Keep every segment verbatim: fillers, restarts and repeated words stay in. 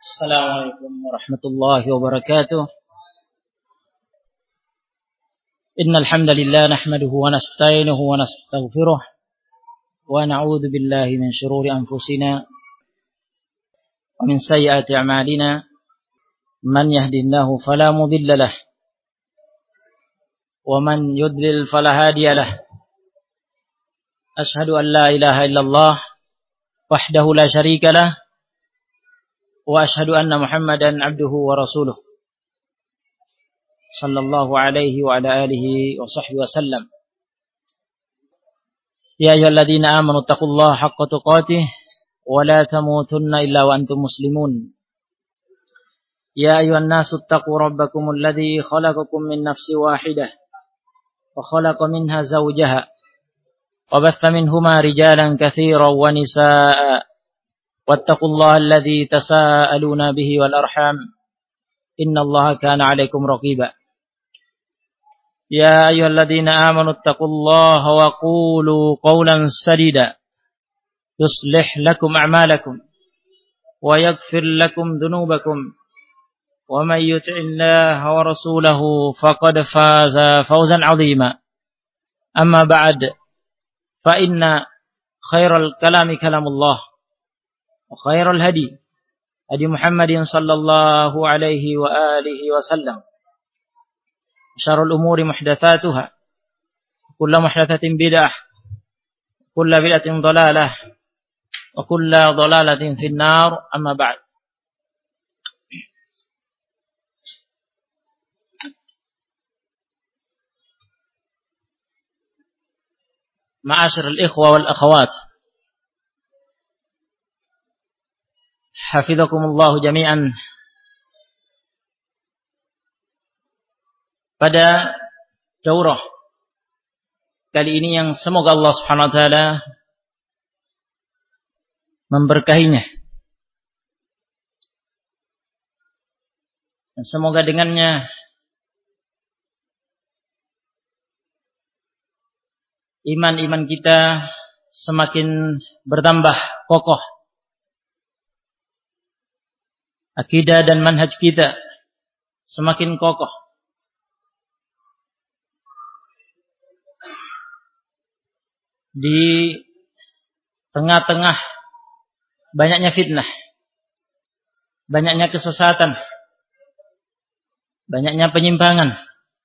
Assalamualaikum warahmatullahi wabarakatuh. Innal hamdalillah nahmaduhu wa nasta'inuhu wa nastaghfiruh wa na'udzu billahi min shururi anfusina wa min sayyiati a'malina. Man yahdihillahu fala mudilla lahu wa man yudlil fala hadiya lahu. Ashhadu an la ilaha illallah wahdahu la syarika lahu wa ashhadu anna Muhammadan abduhu wa rasuluh sallallahu alaihi wa ala alihi wa sahbihi wa sallam. Ya ayyuhalladzina amanu taqullaha haqqa tuqatih wa la tamutunna illa wa antum muslimun. Ya ayyuhan nasu taqu rabbakumul ladzi khalaqakum min nafsin wahidah wa khalaqa minha zawjaha wa batha minhuma rijalan katsiran wa nisaa'a. واتقوا الله الذي تساءلون به والأرحام إن الله كان عليكم رقيبا يا أيها الذين آمنوا اتقوا الله وقولوا قولا سديدا يصلح لكم أعمالكم ويغفر لكم ذنوبكم ومن يطع الله ورسوله فقد فاز فوزا عظيما أما بعد فإن خير الكلام كلام الله وخير الهدي هدي محمد صلى الله عليه وآله وسلم شر الأمور محدثاتها كل محدثة بدعة كل بدعة ضلالة وكل ضلالة في النار أما بعد. معاشر الإخوة والأخوات Hafizakumullahu jami'an. Pada daurah kali ini yang semoga Allah Subhanahu wa taala memberkahinya dan semoga dengannya iman-iman kita semakin bertambah kokoh, akidah dan manhaj kita semakin kokoh, di tengah-tengah banyaknya fitnah, banyaknya kesesatan, banyaknya penyimpangan.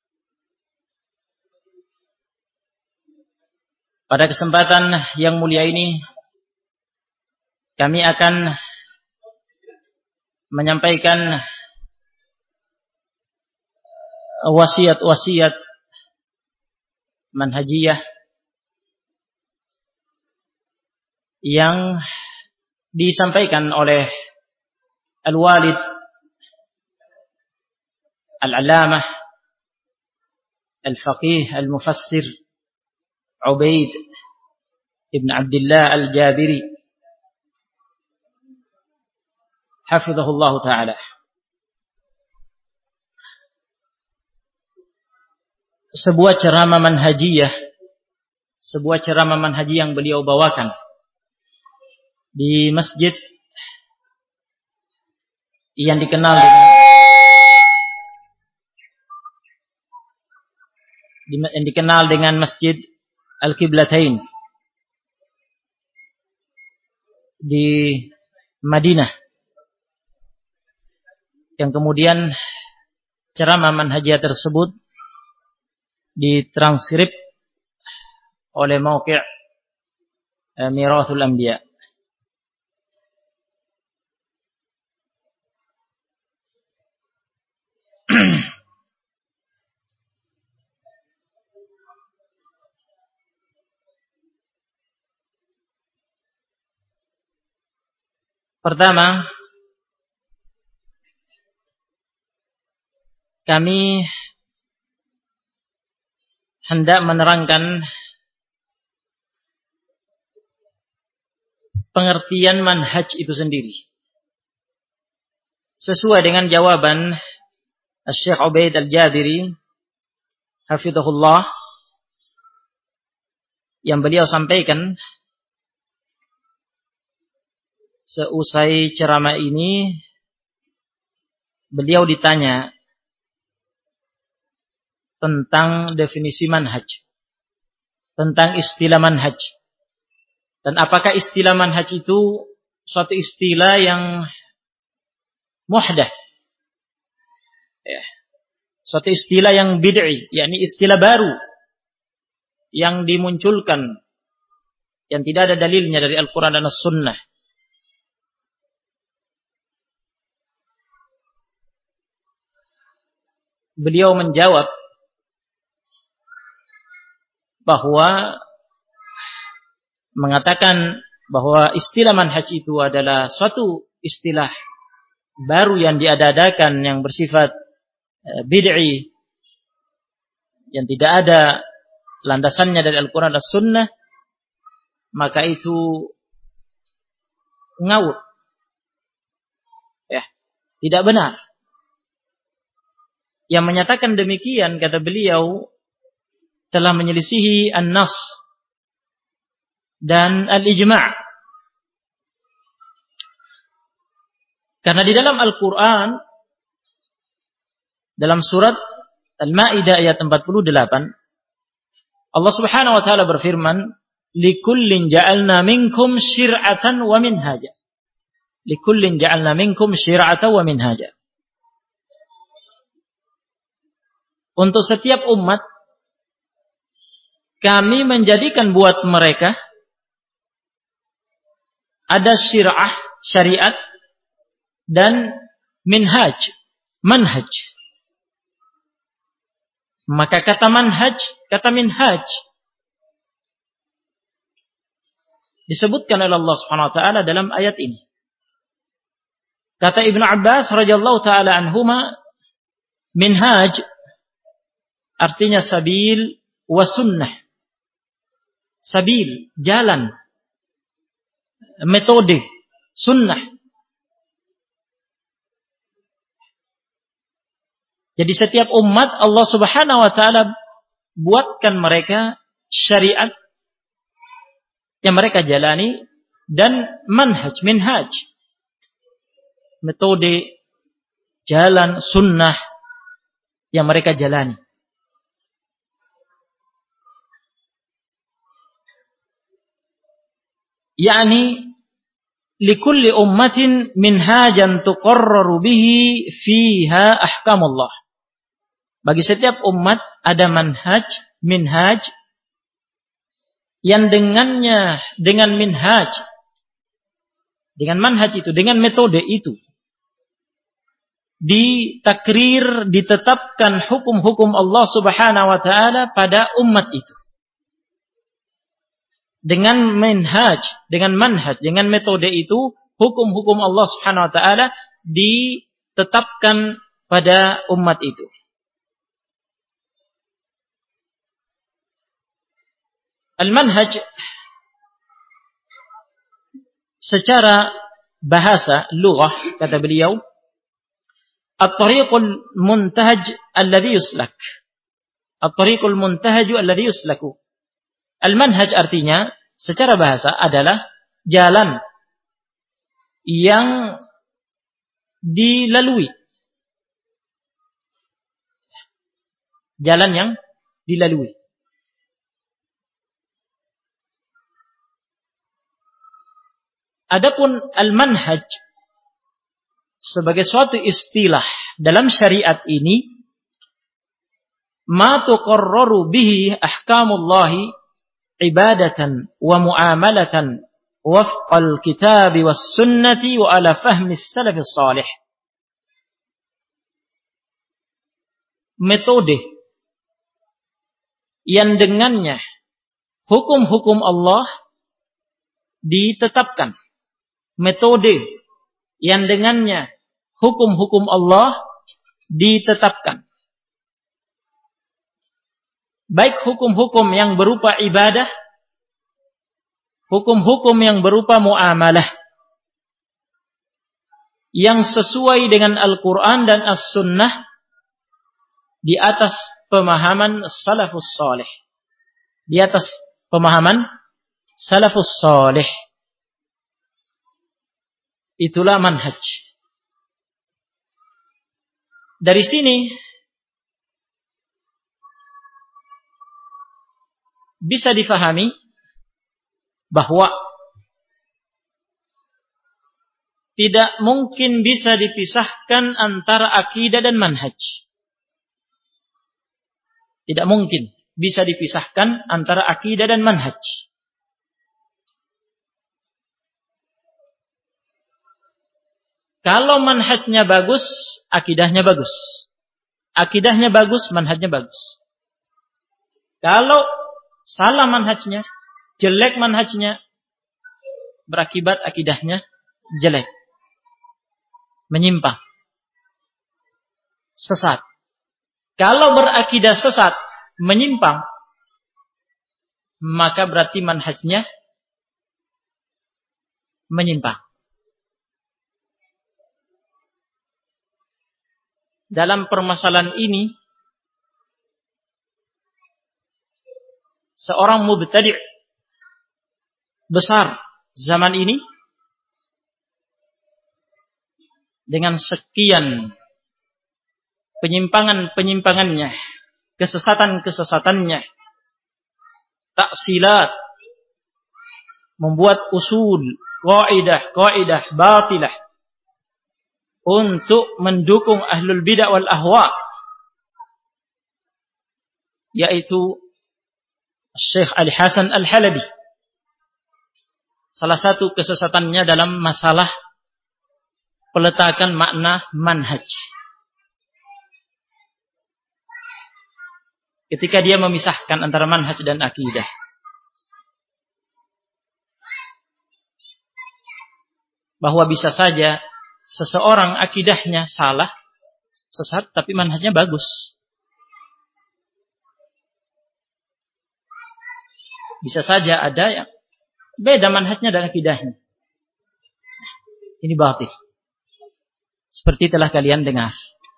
Pada kesempatan yang mulia ini kami akan menyampaikan wasiat-wasiat manhajiyah yang disampaikan oleh Al-Walid Al-Alamah Al-Faqih Al-Mufassir Ubaid Ibn Abdullah Al-Jabiri hafizahullahu ta'ala. Sebuah ceramah manhajiyah, sebuah ceramah manhaji yang beliau bawakan di masjid yang dikenal dengan yang dikenal dengan Masjid Al-Qiblatain di Madinah, yang kemudian ceramah manhajiyah tersebut ditranskrip oleh Mauqi' Mirathul Anbiya. Pertama, kami hendak menerangkan pengertian manhaj itu sendiri sesuai dengan jawaban Syekh Ubaid Al-Jabiri hafizahullah yang beliau sampaikan seusai ceramah ini beliau ditanya tentang definisi manhaj, tentang istilah manhaj. Dan apakah istilah manhaj itu suatu istilah yang muhdats, ya, suatu istilah yang bid'i, yakni istilah baru yang dimunculkan, yang tidak ada dalilnya dari Al-Quran dan As-Sunnah. Beliau menjawab bahwa mengatakan bahwa istilah manhaj itu adalah suatu istilah baru yang diada-adakan, yang bersifat bid'i, yang tidak ada landasannya dari Al-Quran dan As-Sunnah, maka itu ngawur, ya, tidak benar. Yang menyatakan demikian, kata beliau, telah menyelisihi an-nas dan al-ijma'. Karena di dalam Al-Quran, dalam surat Al-Ma'idah ayat empat puluh delapan, Allah Subhanahu wa taala berfirman, "Likullin ja'alna minkum syir'atan wa minhaja." Likullin ja'alna minkum syir'atan wa minhaja. Untuk setiap umat kami menjadikan buat mereka ada syir'ah, syariat, dan minhaj, manhaj. Maka kata manhaj, kata minhaj disebutkan oleh Allah Subhanahu wa taala dalam ayat ini. Kata Ibnu Abbas radhiyallahu taala anhuma, minhaj artinya sabil wa sunnah. Sabil, jalan, metode, sunnah. Jadi setiap umat Allah Subhanahu wa taala buatkan mereka syariat yang mereka jalani dan manhaj, minhaj, metode, jalan, sunnah yang mereka jalani. Yani likulli ummatin minhajan tuqarraru bihi fiha ahkamullah. Bagi setiap umat ada manhaj, minhaj yang dengannya, dengan minhaj, dengan manhaj itu, dengan metode itu ditakrir, ditetapkan hukum-hukum Allah Subhanahu wa taala pada umat itu. Dengan minhaj, dengan manhaj, dengan metode itu, hukum-hukum Allah Subhanahu wa taala ditetapkan pada umat itu. Al-manhaj secara bahasa, lughah, kata beliau, at-tariqul muntahaj alladhi yuslak. At-tariqul muntahaj alladhi yuslaku. Al-manhaj artinya secara bahasa adalah jalan yang dilalui. Jalan yang dilalui. Adapun al-manhaj sebagai suatu istilah dalam syariat ini, ma tuqarraru bihi ahkamullahi ibadatan wa muamalatan wafqal kitabi was sunnati wa ala fahmi salafis salih. Metode yang dengannya hukum-hukum Allah ditetapkan. Metode yang dengannya hukum-hukum Allah ditetapkan. Baik hukum-hukum yang berupa ibadah, hukum-hukum yang berupa muamalah, yang sesuai dengan Al-Quran dan As-Sunnah di atas pemahaman salafus salih. Di atas pemahaman salafus salih. Itulah manhaj. Dari sini bisa difahami bahwa tidak mungkin bisa dipisahkan antara akidah dan manhaj. Tidak mungkin bisa dipisahkan antara akidah dan manhaj. Kalau manhajnya bagus, akidahnya bagus. Akidahnya bagus, manhajnya bagus. Kalau salah manhajnya, jelek manhajnya, berakibat akidahnya jelek. Menyimpang. Sesat. Kalau berakidah sesat, menyimpang, maka berarti manhajnya menyimpang. Dalam permasalahan ini, seorang mubtadi' besar zaman ini dengan sekian penyimpangan-penyimpangannya, kesesatan-kesesatannya, taksilat, membuat usul, kaidah-kaidah batilah untuk mendukung ahlul bidah wal ahwa, yaitu Syekh Ali Hasan Al-Halabi. Salah satu kesesatannya dalam masalah peletakan makna manhaj. Ketika dia memisahkan antara manhaj dan akidah. Bahwa bisa saja seseorang akidahnya salah, sesat, tapi manhajnya bagus. Bisa saja ada yang beda manhajnya dan akidahnya. Ini batil. Seperti telah kalian dengar.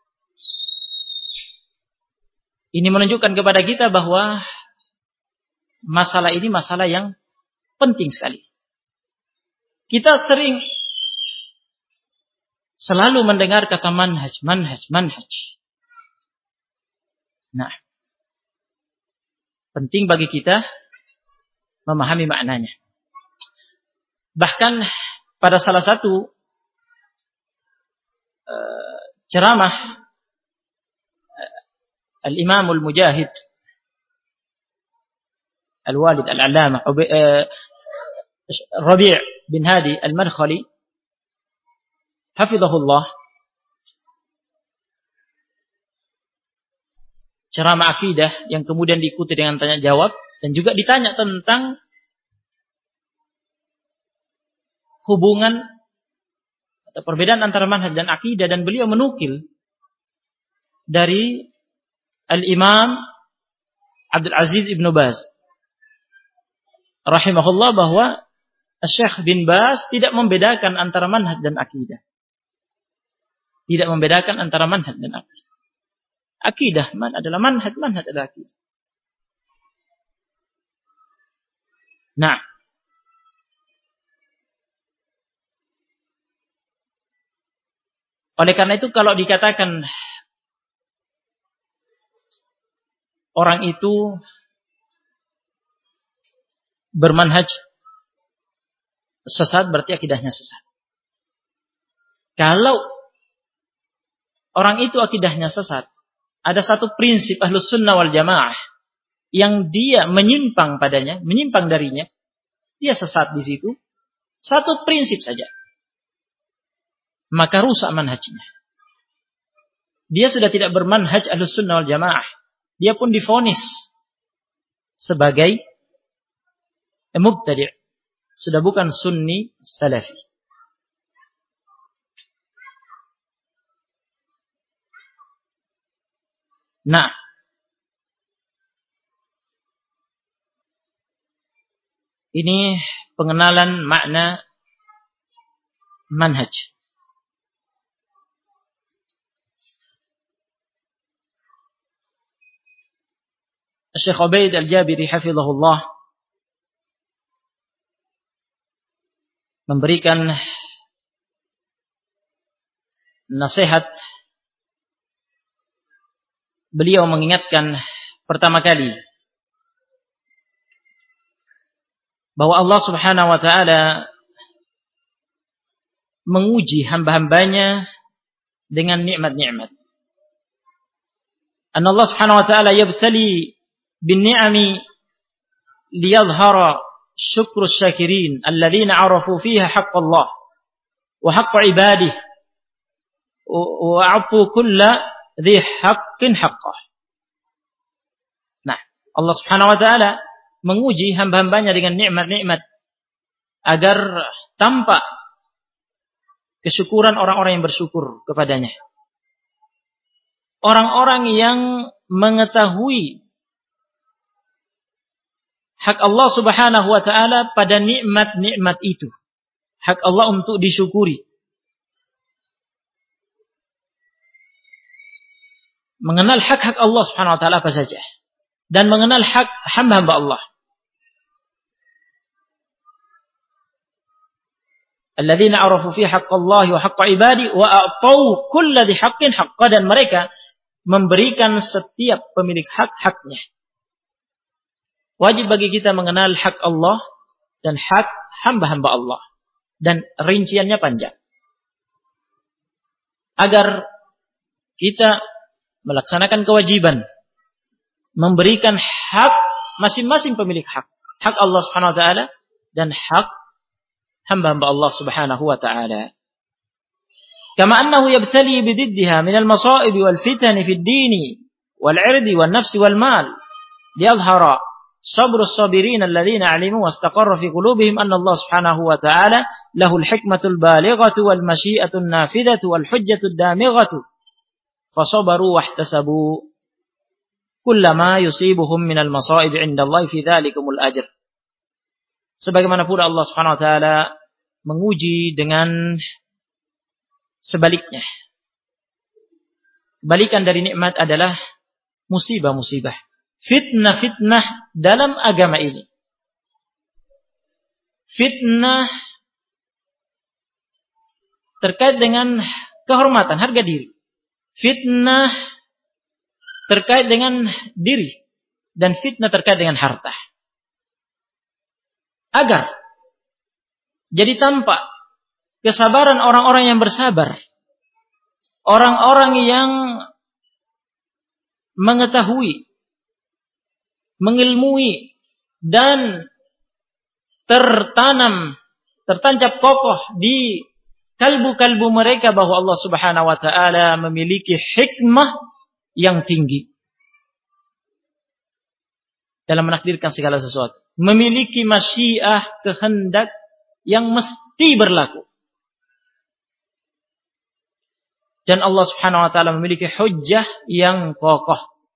Ini menunjukkan kepada kita bahwa masalah ini masalah yang penting sekali. Kita sering selalu mendengar kata manhaj, manhaj, manhaj. Nah, penting bagi kita memahami maknanya. Bahkan pada salah satu uh, ceramah uh, Al-Imam Al-Mujahid Al-Walid Al-Allamah uh, Rabi' bin Hadi Al-Madkhali hafizahullah, ceramah akidah yang kemudian diikuti dengan tanya jawab dan juga ditanya tentang hubungan atau perbedaan antara manhaj dan akidah, dan beliau menukil dari Al-Imam Abdul Aziz Ibn Baz rahimahullah bahwa Syekh bin Baz tidak membedakan antara manhaj dan akidah. Tidak membedakan antara manhaj dan akidah. Akidah man adalah manhaj, manhaj adalah akidah. Nah, oleh karena itu kalau dikatakan orang itu bermanhaj sesat, berarti akidahnya sesat. Kalau orang itu akidahnya sesat, ada satu prinsip Ahlus Sunnah wal Jamaah yang dia menyimpang padanya, menyimpang darinya, dia sesat di situ, satu prinsip saja, maka rusak manhajnya. Dia sudah tidak bermanhaj Ahlus Sunnah wal Jamaah. Dia pun divonis sebagai mubtadi', sudah bukan sunni salafi. Nah, ini pengenalan makna manhaj. Syekh Ubaid Al-Jabiri hafizahullah memberikan nasihat beliau mengingatkan pertama kali bahwa Allah Subhanahu wa taala menguji hamba-hambanya dengan nikmat-nikmat. Anna Allah Subhanahu wa taala yabtali bin ni'ami liyadhhara syukru syakirin alladzina 'arafu fiha haqq Allah wa haqq ibadihi wa 'atu kulla dhi haqqin haqqah. Nah, Allah Subhanahu wa taala menguji hamba-hambanya dengan nikmat-nikmat agar tampak kesyukuran orang-orang yang bersyukur kepadanya. Orang-orang yang mengetahui hak Allah Subhanahu wa taala pada nikmat-nikmat itu. Hak Allah untuk disyukuri. Mengenal hak-hak Allah Subhanahu wa taala apa saja dan mengenal hak hamba-hamba Allah. Alladzina 'arafu fi haqqallahi wa haqqa ibadi wa a'tau kulla dhi haqqin haqqa, dan mereka memberikan setiap pemilik hak haknya. Wajib bagi kita mengenal hak Allah dan hak hamba-hamba Allah, dan rinciannya panjang. Agar kita melaksanakan kewajiban memberikan hak masing-masing pemilik hak, hak Allah Subhanahu wa taala dan hak hamba-hamba Allah Subhanahu wa taala. Kama annahu yabtali bididdiha min al-masa'ib wal fitan fi ad-din wal 'irdi wan nafs wal mal liyadhhara sabru as-sabirin alladhina 'alimu wastaqarra fi qulubihim anna Allah Subhanahu wa ta'ala lahu al-hikmatu al-balighatu wal mashi'atu an-nafidatu wal hujjatu ad-damighatu fasabaru wahtasabu kullama yusibuhum min al-masa'ib 'inda Allah fi dhalikumul ajr. Sebagaimana pula Allah Subhanahu wa taala menguji dengan sebaliknya. Kebalikan dari nikmat adalah musibah-musibah, fitnah-fitnah dalam agama ini. Fitnah terkait dengan kehormatan, harga diri. Fitnah terkait dengan diri, dan fitnah terkait dengan harta. Agar jadi tampak kesabaran orang-orang yang bersabar, orang-orang yang mengetahui, mengilmui, dan tertanam, tertancap kokoh di kalbu-kalbu mereka bahwa Allah Subhanahu wa taala memiliki hikmah yang tinggi dalam menakdirkan segala sesuatu, memiliki masyiah, kehendak yang mesti berlaku, dan Allah Subhanahu wa taala memiliki hujjah yang kokoh,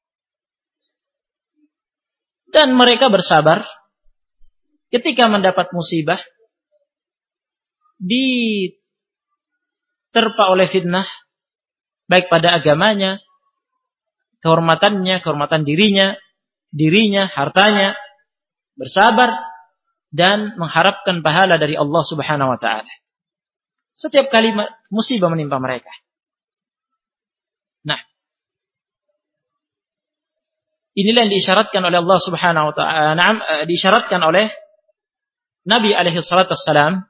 dan mereka bersabar ketika mendapat musibah, diterpa oleh fitnah, baik pada agamanya, kehormatannya, kehormatan dirinya, dirinya, hartanya, bersabar dan mengharapkan pahala dari Allah Subhanahu wa taala setiap kali musibah menimpa mereka. Nah, inilah yang diisyaratkan oleh Allah Subhanahu wa taala, nah, diisyaratkan oleh Nabi alaihi salatu wassalam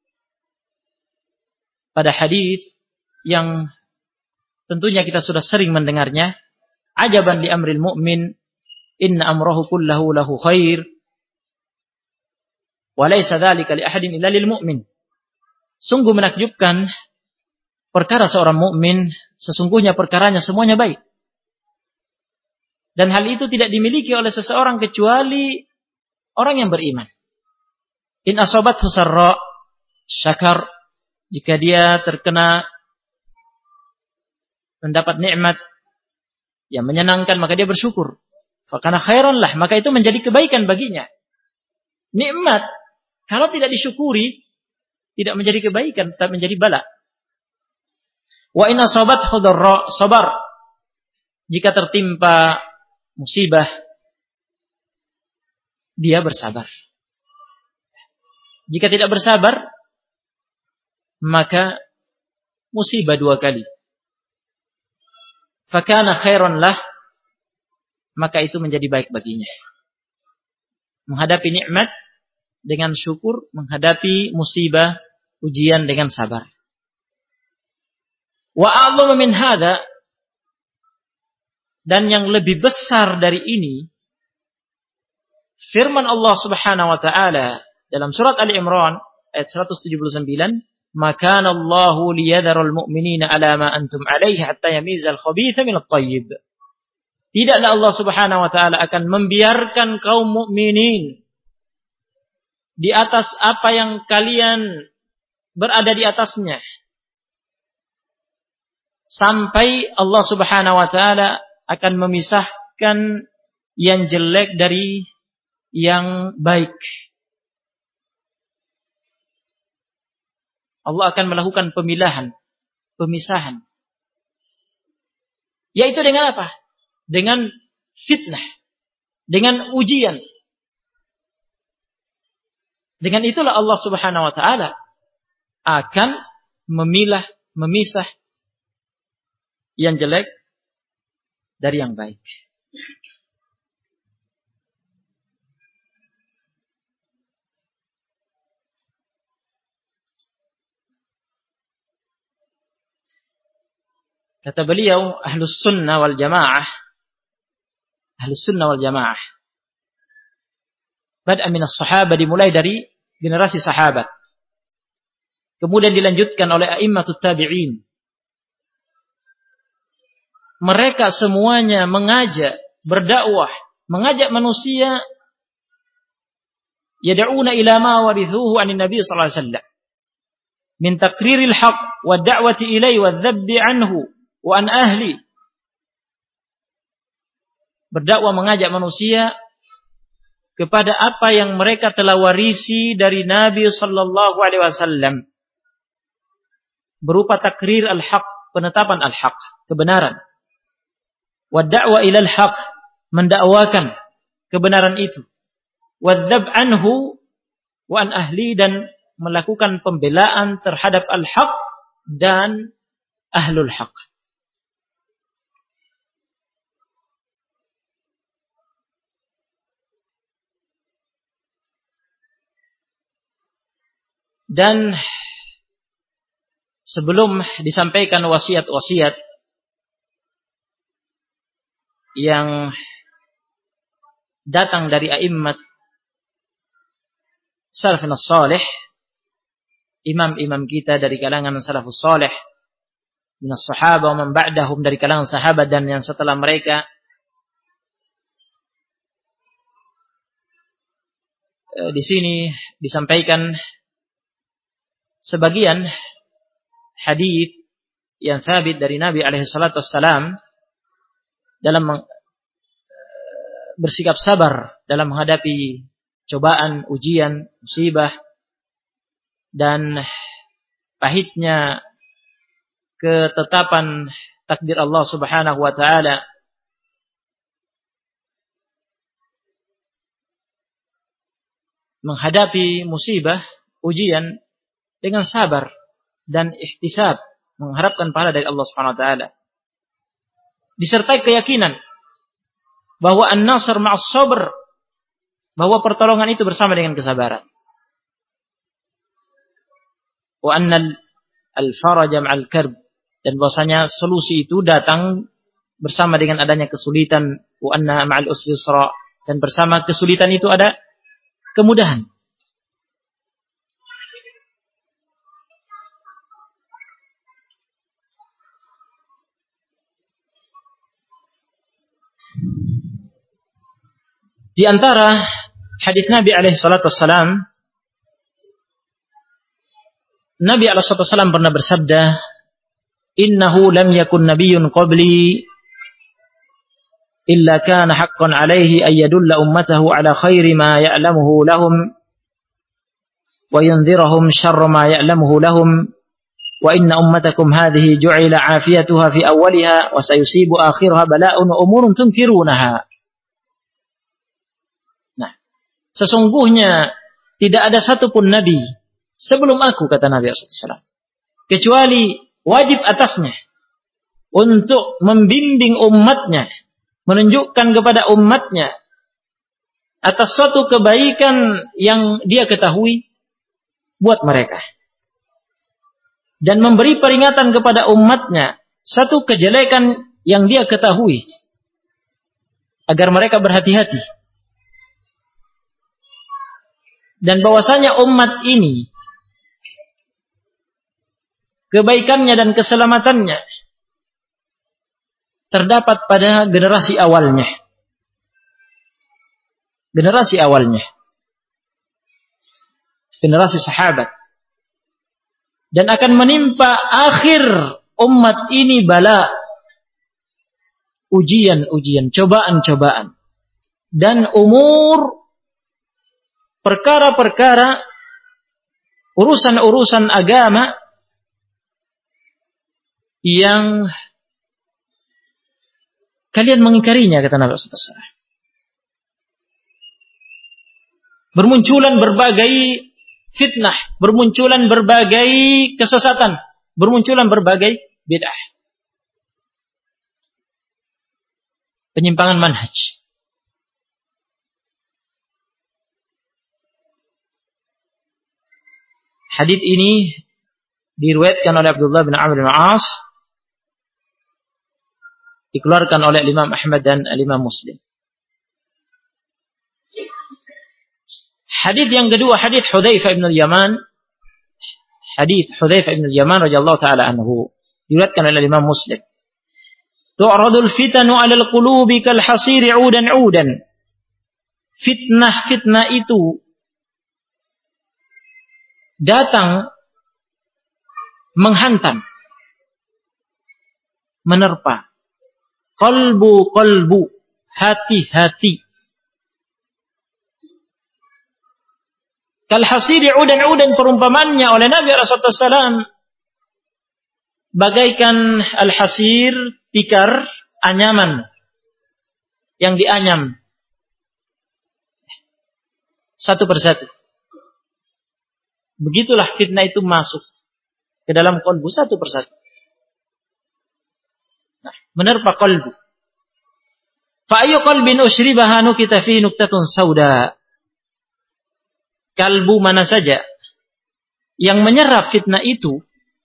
pada hadis yang tentunya kita sudah sering mendengarnya. Ajaban li amril mu'min, inna amrahu kullahu lahu khair wa laysa dzalika li ahadin illa lil mu'min. Sungguh menakjubkan perkara seorang mukmin, sesungguhnya perkaranya semuanya baik. Dan hal itu tidak dimiliki oleh seseorang kecuali orang yang beriman. In asabathu sarra syakar, jika dia terkena mendapat nikmat yang menyenangkan maka dia bersyukur. Fakana khairan lah, maka itu menjadi kebaikan baginya. Nikmat kalau tidak disyukuri tidak menjadi kebaikan, tetap menjadi bala. Wa in asabathu dharra sabar, jika tertimpa musibah dia bersabar. Jika tidak bersabar maka musibah dua kali. Fakana khairan lah, maka itu menjadi baik baginya. Menghadapi nikmat dengan syukur, menghadapi musibah, ujian dengan sabar. Wa a'dhamu min hadza, dan yang lebih besar dari ini, firman Allah Subhanahu wa taala dalam surat Ali Imran ayat seratus tujuh puluh sembilan, "Maka Allahu liyadharul mu'minina 'ala ma antum 'alaihi hatta yamizal khabitha minat thayyib." Tidaklah Allah Subhanahu wa taala akan membiarkan kaum mukminin di atas apa yang kalian berada di atasnya, sampai Allah Subhanahu wa taala akan memisahkan yang jelek dari yang baik. Allah akan melakukan pemilahan, pemisahan. Yaitu dengan apa? Dengan fitnah, dengan ujian. Dengan itulah Allah Subhanahu wa taala akan memilah, memisah yang jelek dari yang baik. Kata beliau, Ahlus Sunnah wal Jamaah, Ahlus Sunnah wal Jamaah, bad'a minas sahabah, dimulai dari generasi sahabat, kemudian dilanjutkan oleh a'immatut tabi'in. Mereka semuanya mengajak, berdakwah, mengajak manusia yad'una ila ma warithuhu 'anin Nabi sallallahu alaihi wasallam min taqriril haqq wa da'wati ilaihi wa dzabbi anhu wa an ahli. Berdakwah mengajak manusia kepada apa yang mereka telah warisi dari Nabi sallallahu alaihi wasallam berupa takrir al-haq, penetapan al-haq, kebenaran. Wa da'wa ila al-haq, mendakwakan kebenaran itu. Wa dzab anhu wa an ahli, dan melakukan pembelaan terhadap al-haq dan ahlul haq. Dan sebelum disampaikan wasiat-wasiat yang datang dari a'immat salafus salih, imam-imam kita dari kalangan salafus salih, minas sahabah wa man ba'dahum, dari kalangan sahabat dan yang setelah mereka, di sini disampaikan sebagian hadis yang sabit dari Nabi alaihi salatu wassalam dalam bersikap sabar dalam menghadapi cobaan, ujian, musibah, dan pahitnya ketetapan takdir Allah Subhanahu wa taala. Menghadapi musibah, ujian dengan sabar dan ihtisab, mengharapkan pahala dari Allah Subhanahu wa taala. Disertai keyakinan bahwa an-nasr ma'as sabr, bahwa pertolongan itu bersama dengan kesabaran. Wa anna al-faraja ma'al karb, dan bahwasanya solusi itu datang bersama dengan adanya kesulitan. Wa anna ma'al usri yusra, dan bersama kesulitan itu ada kemudahan. Di antara hadis Nabi alaihi salatu wassalam, Nabi alaihi salatu wassalam pernah bersabda, "Innahu lam yakun nabiyyun qabli illa kana haqqan alaihi ay yadulla ummatahu ala khairi ma ya'lamuhu lahum wa yunzirahum syarra ma ya'lamuhu lahum wa inna ummatakum hadhihi ju'ila 'afiyatuha fi awwaliha wa sayusibu akhiraha bala'un wa umurun tunkirunaha." Sesungguhnya tidak ada satupun nabi sebelum aku, kata Nabi shallallahu alaihi wasallam, kecuali wajib atasnya untuk membimbing umatnya menunjukkan kepada umatnya atas suatu kebaikan yang dia ketahui buat mereka. Dan memberi peringatan kepada umatnya satu kejelekan yang dia ketahui agar mereka berhati-hati. Dan bahwasanya umat ini kebaikannya dan keselamatannya terdapat pada generasi awalnya. Generasi awalnya. Generasi sahabat. Dan akan menimpa akhir umat ini bala. Ujian-ujian, cobaan-cobaan. Dan umur, perkara-perkara, urusan-urusan agama yang kalian mengingkarinya, kata Nabi sallallahu alaihi wasallam. Bermunculan berbagai fitnah, bermunculan berbagai kesesatan, bermunculan berbagai bid'ah. Penyimpangan manhaj. Hadits ini diriwayatkan oleh Abdullah bin Amr bin As, dikeluarkan oleh Imam Ahmad dan Imam Muslim. Hadits yang kedua, hadits Hudzaifah bin Al-Yaman. Hadits Hudzaifah bin Al-Yaman radhiyallahu taala anhu, diriwayatkan oleh Imam Muslim. Tu'radul fitanu 'alal qulubi kal hasiri 'udan 'udan. Fitnah-fitnah itu datang menghantam, menerpa qalbu-qalbu, hati-hati. Kal hasiri udan-udan, perumpamannya oleh Nabi sallallahu alaihi wasallam bagaikan al-hasir, tikar, anyaman yang dianyam satu persatu. Begitulah fitnah itu masuk ke dalam qalbu satu persatu. Nah, menerpa qalbu. Fa ayyu qalbin ushribaha nukita fi nuktatun sauda. Kalbu mana saja yang menyerap fitnah itu,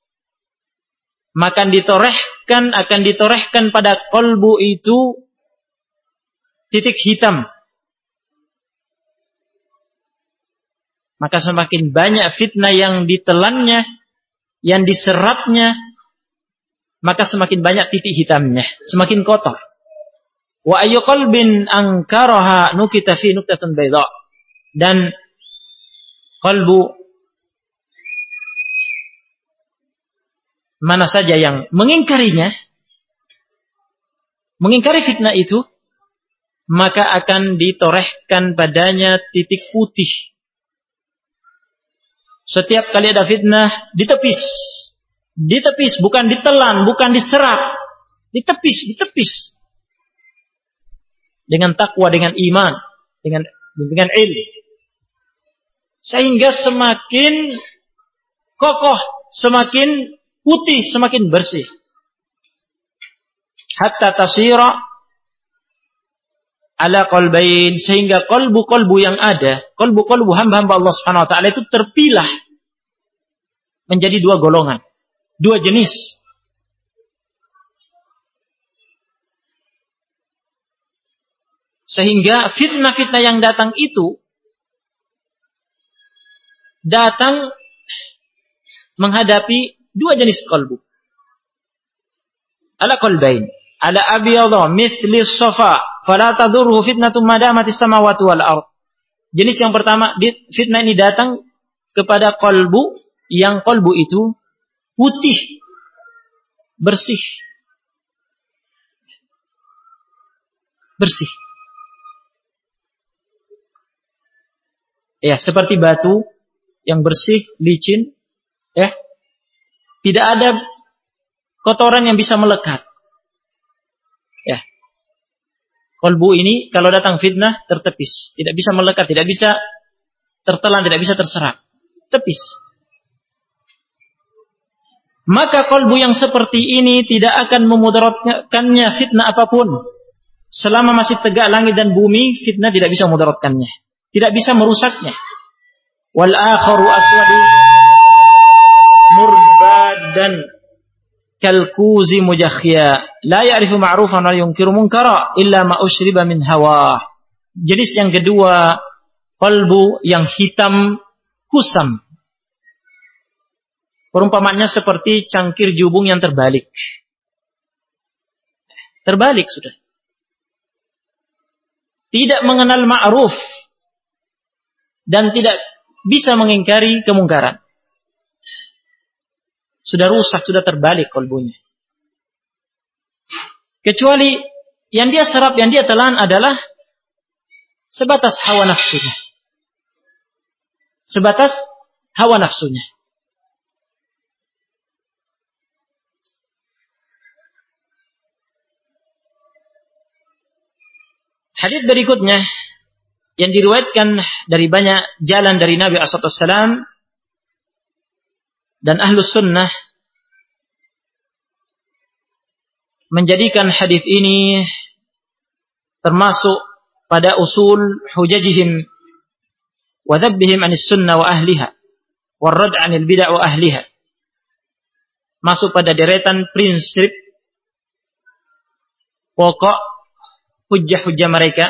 maka ditorehkan, akan ditorehkan pada qalbu itu titik hitam. Maka semakin banyak fitnah yang ditelannya, yang diserapnya, maka semakin banyak titik hitamnya, semakin kotor. Wa ayyu qalbin ankaraha nukita fi nuktatun bayda. Dan qalbu mana saja yang mengingkarinya, mengingkari fitnah itu, maka akan ditorehkan padanya titik putih. Setiap kali ada fitnah, ditepis. Ditepis, bukan ditelan, bukan diserap. Ditepis, ditepis. Dengan takwa, dengan iman, dengan dengan ilmu. Sehingga semakin kokoh, semakin putih, semakin bersih. Hatta tasira ala qalbain, sehingga qalbu-qalbu yang ada, qalbu-qalbu hamba-hamba Allah Subhanahu wa taala itu terpilah menjadi dua golongan, dua jenis. Sehingga fitnah-fitnah yang datang itu datang menghadapi dua jenis qalbu. Ala qalbain, ala abyadha mithli safa, fala tadurruhu fitnatun madamatis samawati wal ard. Jenis yang pertama, fitnah ini datang kepada qalbu yang qalbu itu putih, bersih. Bersih. Ya, seperti batu yang bersih, licin, ya. Tidak ada kotoran yang bisa melekat. Ya. Qalbu ini kalau datang fitnah tertepis, tidak bisa melekat, tidak bisa tertelan, tidak bisa terserap. Tepis. Maka qalbu yang seperti ini tidak akan memudaratkannya fitnah apapun. selama masih tegak langit dan bumi, fitnah tidak bisa memudaratkannya, tidak bisa merusaknya. Wal akharu aswadu murbadan kalkuzi mujakhya la ya'rifu ma'rufan wa yunkiru munkara illa ma ushriba min hawa. Jenis yang kedua, qalbu yang hitam kusam. Perumpamaannya seperti cangkir jubung yang terbalik. Terbalik sudah. Tidak mengenal ma'ruf dan tidak bisa mengingkari kemungkaran. Sudah rusak, sudah terbalik kalbunya. Kecuali yang dia serap, yang dia telan adalah sebatas hawa nafsunya. Sebatas hawa nafsunya. Hadits berikutnya yang diriwayatkan dari banyak jalan dari Nabi shallallahu alaihi wasallam dan Ahlus Sunnah menjadikan hadits ini termasuk pada usul hujajihim wa dhabbihim anis sunnah wa ahliha wa rad' anil bid'ah wa ahliha. Masuk pada deretan prinsip pokok hujjah-hujjah mereka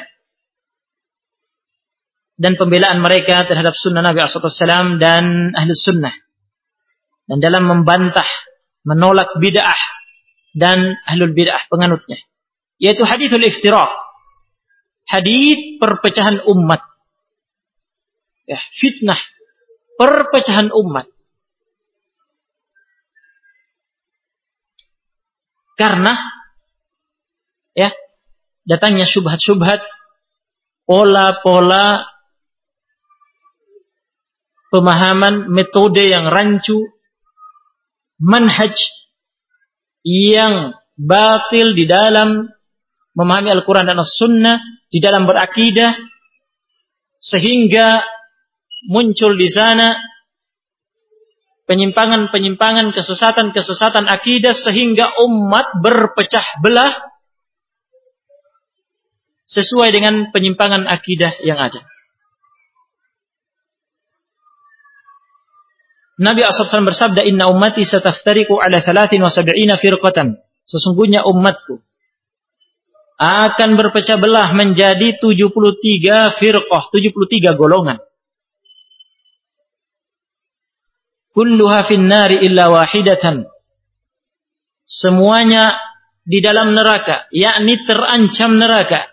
dan pembelaan mereka terhadap sunnah Nabi shallallahu alaihi wasallam dan ahli sunnah, dan dalam membantah, menolak bid'ah dan ahlul bid'ah penganutnya, yaitu hadithul iftiraq, hadits perpecahan umat, ya, fitnah perpecahan umat. Karena ya datangnya syubhat-syubhat, pola-pola pemahaman, metode yang rancu, manhaj yang batil di dalam memahami Al-Quran dan As-Sunnah, di dalam berakidah, sehingga muncul di sana penyimpangan-penyimpangan, kesesatan-kesesatan akidah, sehingga umat berpecah belah sesuai dengan penyimpangan akidah yang ada. Nabi shallallahu alaihi wasallam bersabda, "Inna ummati sataftariqu ala thalathin wa sab'ina firqatan." Sesungguhnya umatku akan berpecah belah menjadi tujuh puluh tiga firqah, tujuh puluh tiga golongan. Kulluha fin nari illa wahidatan. Semuanya di dalam neraka, yakni terancam neraka.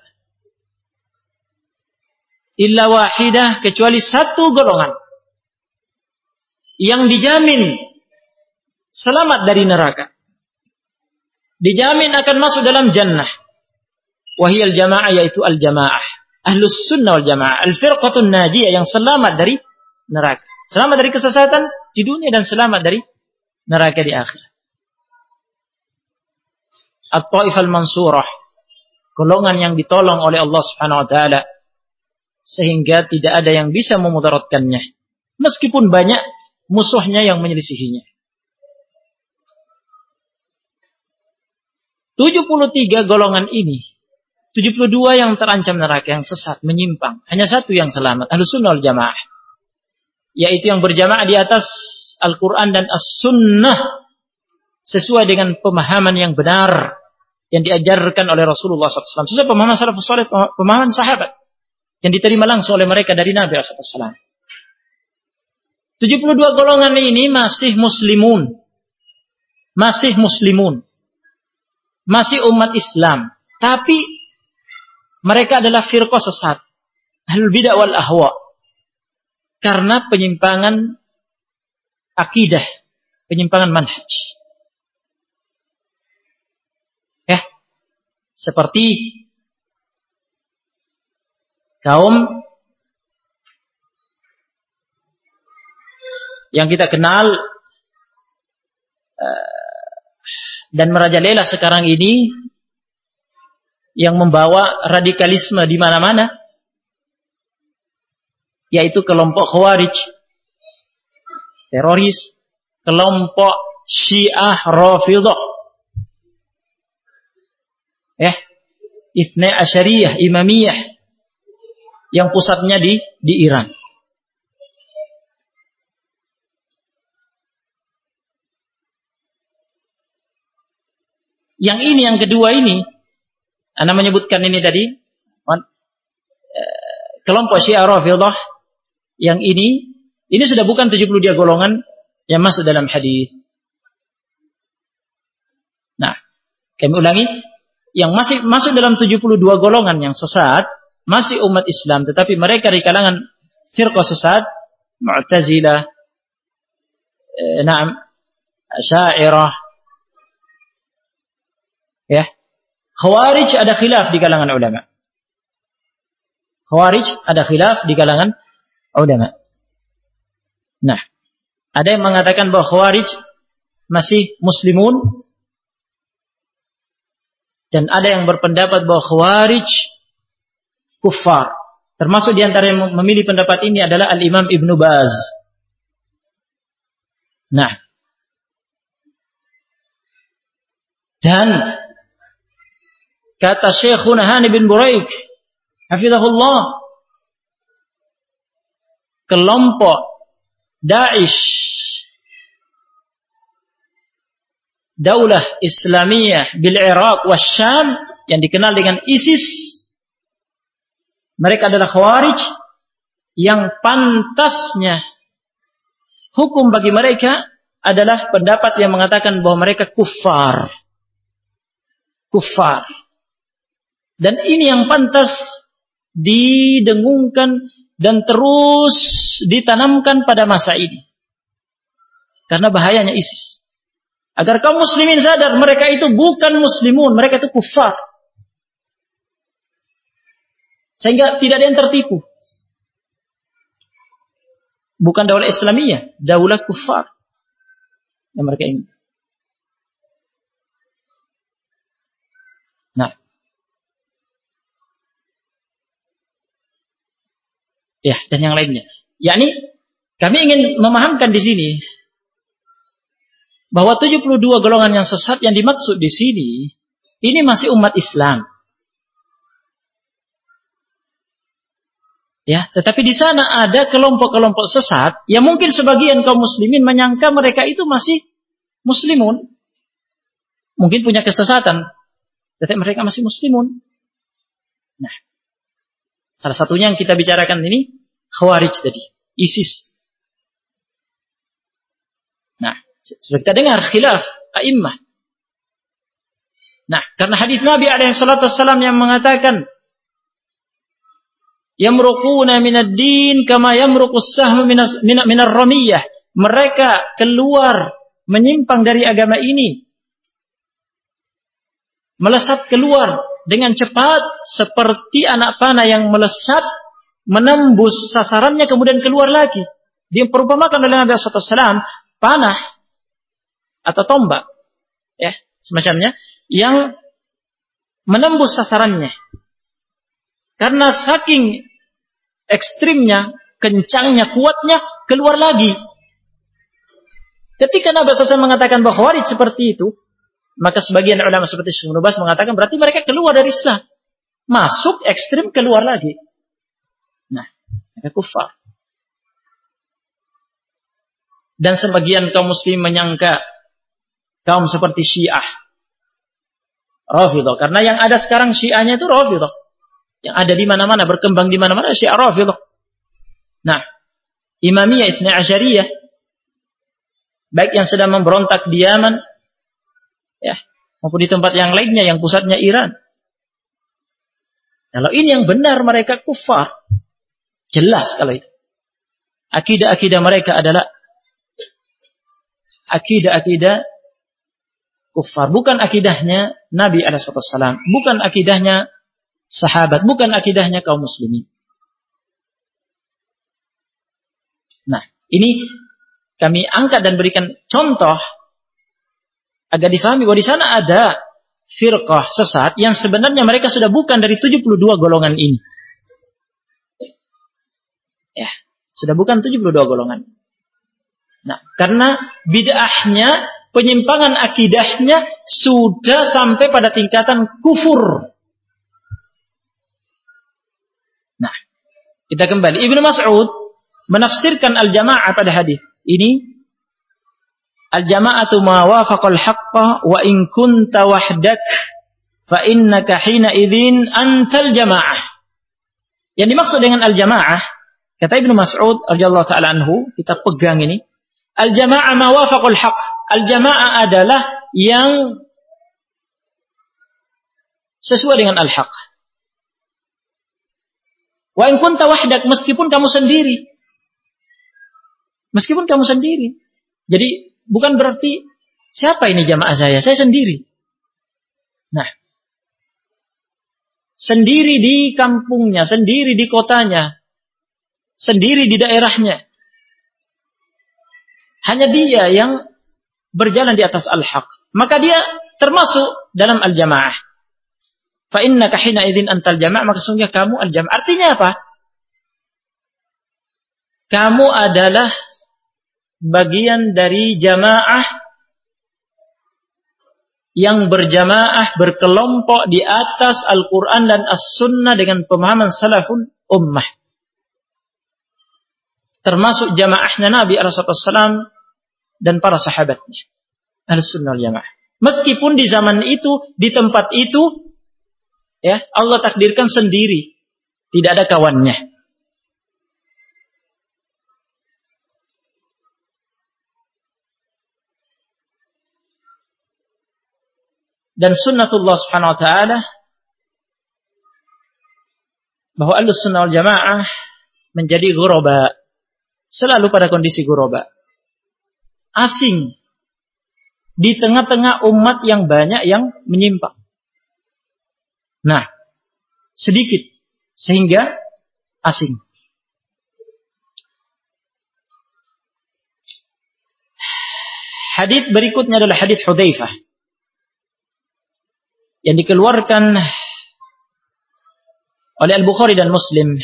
Illa wahidah, kecuali satu golongan yang dijamin selamat dari neraka, dijamin akan masuk dalam jannah. Wahiyal jamaah, yaitu al jamaah, ahlus sunnah wal jamaah, al firqatun najiyah, yang selamat dari neraka, selamat dari kesesatan di dunia dan selamat dari neraka di akhirat. At-taifah al-mansurah, golongan yang ditolong oleh Allah Subhanahu wa taala, sehingga tidak ada yang bisa memudaratkannya, meskipun banyak musuhnya yang menyelisihinya. tujuh puluh tiga golongan ini, tujuh puluh dua yang terancam neraka, yang sesat, menyimpang. Hanya satu yang selamat, Ahlus Sunnah wal Jamaah, yaitu yang berjamaah di atas Al-Quran dan As-Sunnah sesuai dengan pemahaman yang benar yang diajarkan oleh Rasulullah shallallahu alaihi wasallam, sesuai pemahaman salafus saleh, pemahaman sahabat yang diterima langsung oleh mereka dari Nabi shallallahu alaihi wasallam. tujuh puluh dua golongan ini masih muslimun. Masih muslimun. Masih umat Islam. Tapi mereka adalah firqah sesat, ahlul bid'ah wal ahwa. Karena penyimpangan akidah, penyimpangan manhaj. Ya, seperti kaum yang kita kenal dan merajalela sekarang ini, yang membawa radikalisme di mana-mana, yaitu kelompok Khawarij, teroris, kelompok Syiah Rafidhah. Ya, Itsnai Asyariyah, Imamiyah, yang pusatnya di di Iran. Yang ini, yang kedua ini, Anda menyebutkan ini tadi, kelompok Syiah Rafidhah, yang ini, ini sudah bukan tujuh puluh dua golongan yang masuk dalam hadis. Nah, kami ulangi, yang masih masuk dalam tujuh puluh dua golongan yang sesat, masih umat Islam, tetapi mereka di kalangan firqah sesat, Mu'tazilah, eh, na'am, Asy'ariyah, ya. Khawarij ada khilaf di kalangan ulama. Khawarij ada khilaf di kalangan ulama. Nah, ada yang mengatakan bahwa Khawarij masih muslimun, dan ada yang berpendapat bahwa Khawarij kuffar. Termasuk di antara yang memilih pendapat ini adalah Al-Imam Ibnu Baz. Nah, dan kata Syekhuna Hani bin Buraik, hafizahullah, kelompok Daesh, Daulah Islamiyah bil Iraq wa Syam, yang dikenal dengan ISIS, mereka adalah Khawarij yang pantasnya hukum bagi mereka adalah pendapat yang mengatakan bahwa mereka kuffar. Kuffar. Dan ini yang pantas didengungkan dan terus ditanamkan pada masa ini. Karena bahayanya ISIS. Agar kaum muslimin sadar, mereka itu bukan muslimun, mereka itu kuffar. Sehingga tidak ada yang tertipu. Bukan daulah Islamiyah, daulah kuffar yang mereka ingin. Nah, ya, dan yang lainnya. Yakni kami ingin memahamkan di sini bahwa tujuh puluh dua golongan yang sesat yang dimaksud di sini ini masih umat Islam. Ya, tetapi di sana ada kelompok-kelompok sesat yang mungkin sebagian kaum muslimin menyangka mereka itu masih muslimun. Mungkin punya kesesatan, tetapi mereka masih muslimun. Nah, salah satunya yang kita bicarakan ini Khawarij tadi, ISIS. Nah, sudah kita dengar khilaf a'immah. Nah, karena hadis Nabi alaihi salatu wassalam yang mengatakan yamruquna minad din kama yamruqus sahmu minas minar ramiyah. Mereka keluar, menyimpang dari agama ini, melesat keluar dengan cepat seperti anak panah yang melesat menembus sasarannya kemudian keluar lagi. Diperumpamakan oleh Nabi sallallahu alaihi wasallam panah atau tombak, ya, semacamnya, yang menembus sasarannya. Karena saking ekstrimnya, kencangnya, kuatnya, keluar lagi. Ketika Nabi sallallahu alaihi wasallam mengatakan bahwa Khawarij seperti itu, maka sebagian ulama seperti Syekh Ibnu Baz mengatakan berarti mereka keluar dari Islam. Masuk ekstrim, keluar lagi. Nah, mereka kufar. Dan sebagian kaum muslim menyangka kaum seperti Syiah Rafidhah, karena yang ada sekarang Syiahnya itu Rafidhah. Yang ada di mana-mana, berkembang di mana-mana Syiah Rafidhah. Nah, Imamiyah Itsnai Asyariyah, baik yang sedang memberontak di Yaman, ya, maupun di tempat yang lainnya yang pusatnya Iran. Kalau ini yang benar, mereka kufar. Jelas kalau itu. Akidah-akidah mereka adalah akidah-akidah kufar. Bukan akidahnya Nabi alaihi wasallam, bukan akidahnya sahabat, bukan akidahnya kaum muslimin. Nah, ini kami angkat dan berikan contoh agar difahami bahwa di sana ada firqah sesat yang sebenarnya mereka sudah bukan dari tujuh puluh dua golongan ini. Ya, sudah bukan tujuh puluh dua golongan. Nah, karena bid'ahnya, penyimpangan akidahnya sudah sampai pada tingkatan kufur. Kita kembali. Ibnu Mas'ud menafsirkan al-jama'ah pada hadis ini. Al-jama'atu ma wafaqal haqqa wa in kunta wahdak fa innaka hina idzin antal jama'ah. Yang dimaksud dengan al-jama'ah, kata Ibnu Mas'ud radhiyallahu ta'ala anhu, kita pegang ini. Al-jama'ah ma wafaqal haqq. Al-jama'ah adalah yang sesuai dengan al-haq. Wa in kunta wahdak, meskipun kamu sendiri. Meskipun kamu sendiri. Jadi bukan berarti siapa ini jamaah saya, saya sendiri. Nah, sendiri di kampungnya, sendiri di kotanya, sendiri di daerahnya. Hanya dia yang berjalan di atas al-haq. Maka dia termasuk dalam al-jamaah. Fa innaka hina idzin antal jamaah, maka sungguh kamu al-jamaah. Artinya apa? Kamu adalah bagian dari jamaah yang berjamaah berkelompok di atas Al-Quran dan As-Sunnah dengan pemahaman salaful ummah. Termasuk jamaahnya Nabi alaihi wasallam dan para sahabatnya. Al-Sunnah wal-Jamaah. Meskipun di zaman itu, di tempat itu, ya Allah takdirkan sendiri, tidak ada kawannya. Dan sunnatullah subhanahu wa ta'ala bahwa Ahlus-Sunnah wal Jamaah menjadi ghuraba, selalu pada kondisi ghuraba, asing di tengah-tengah umat yang banyak yang menyimpang. Nah, sedikit sehingga asing. Hadits berikutnya adalah hadits Hudzaifah yang dikeluarkan oleh Al-Bukhari dan Muslim.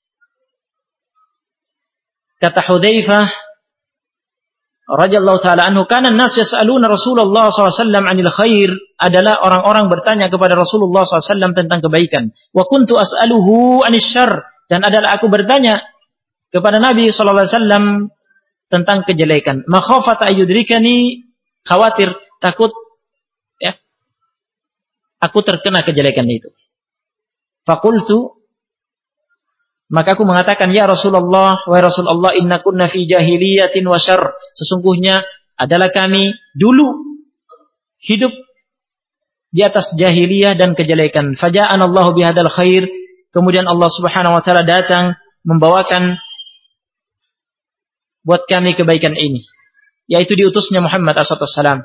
Kata Hudzaifah radhiyallahu taala anhu, kana an-nas yas'aluna Rasulullah sallallahu alaihi wasallam 'anil khair, adalah orang-orang bertanya kepada Rasulullah sallallahu alaihi wasallam tentang kebaikan. Wa kuntu as'aluhu 'anil syarr, dan adalah aku bertanya kepada Nabi sallallahu alaihi wasallam tentang kejelekan. Makhafata ayyudrikani, khawatir, takut ya aku terkena kejelekan itu. Faqultu, maka aku mengatakan, ya Rasulullah, wa Rasulullah, inna kunna fi jahiliyatin wa syarr, sesungguhnya adalah kami dulu hidup di atas jahiliyah dan kejelekan. Faja'anallahu bihadal khair, kemudian Allah Subhanahu wa taala datang membawakan buat kami kebaikan ini, yaitu diutusnya Muhammad sallallahu alaihi wasallam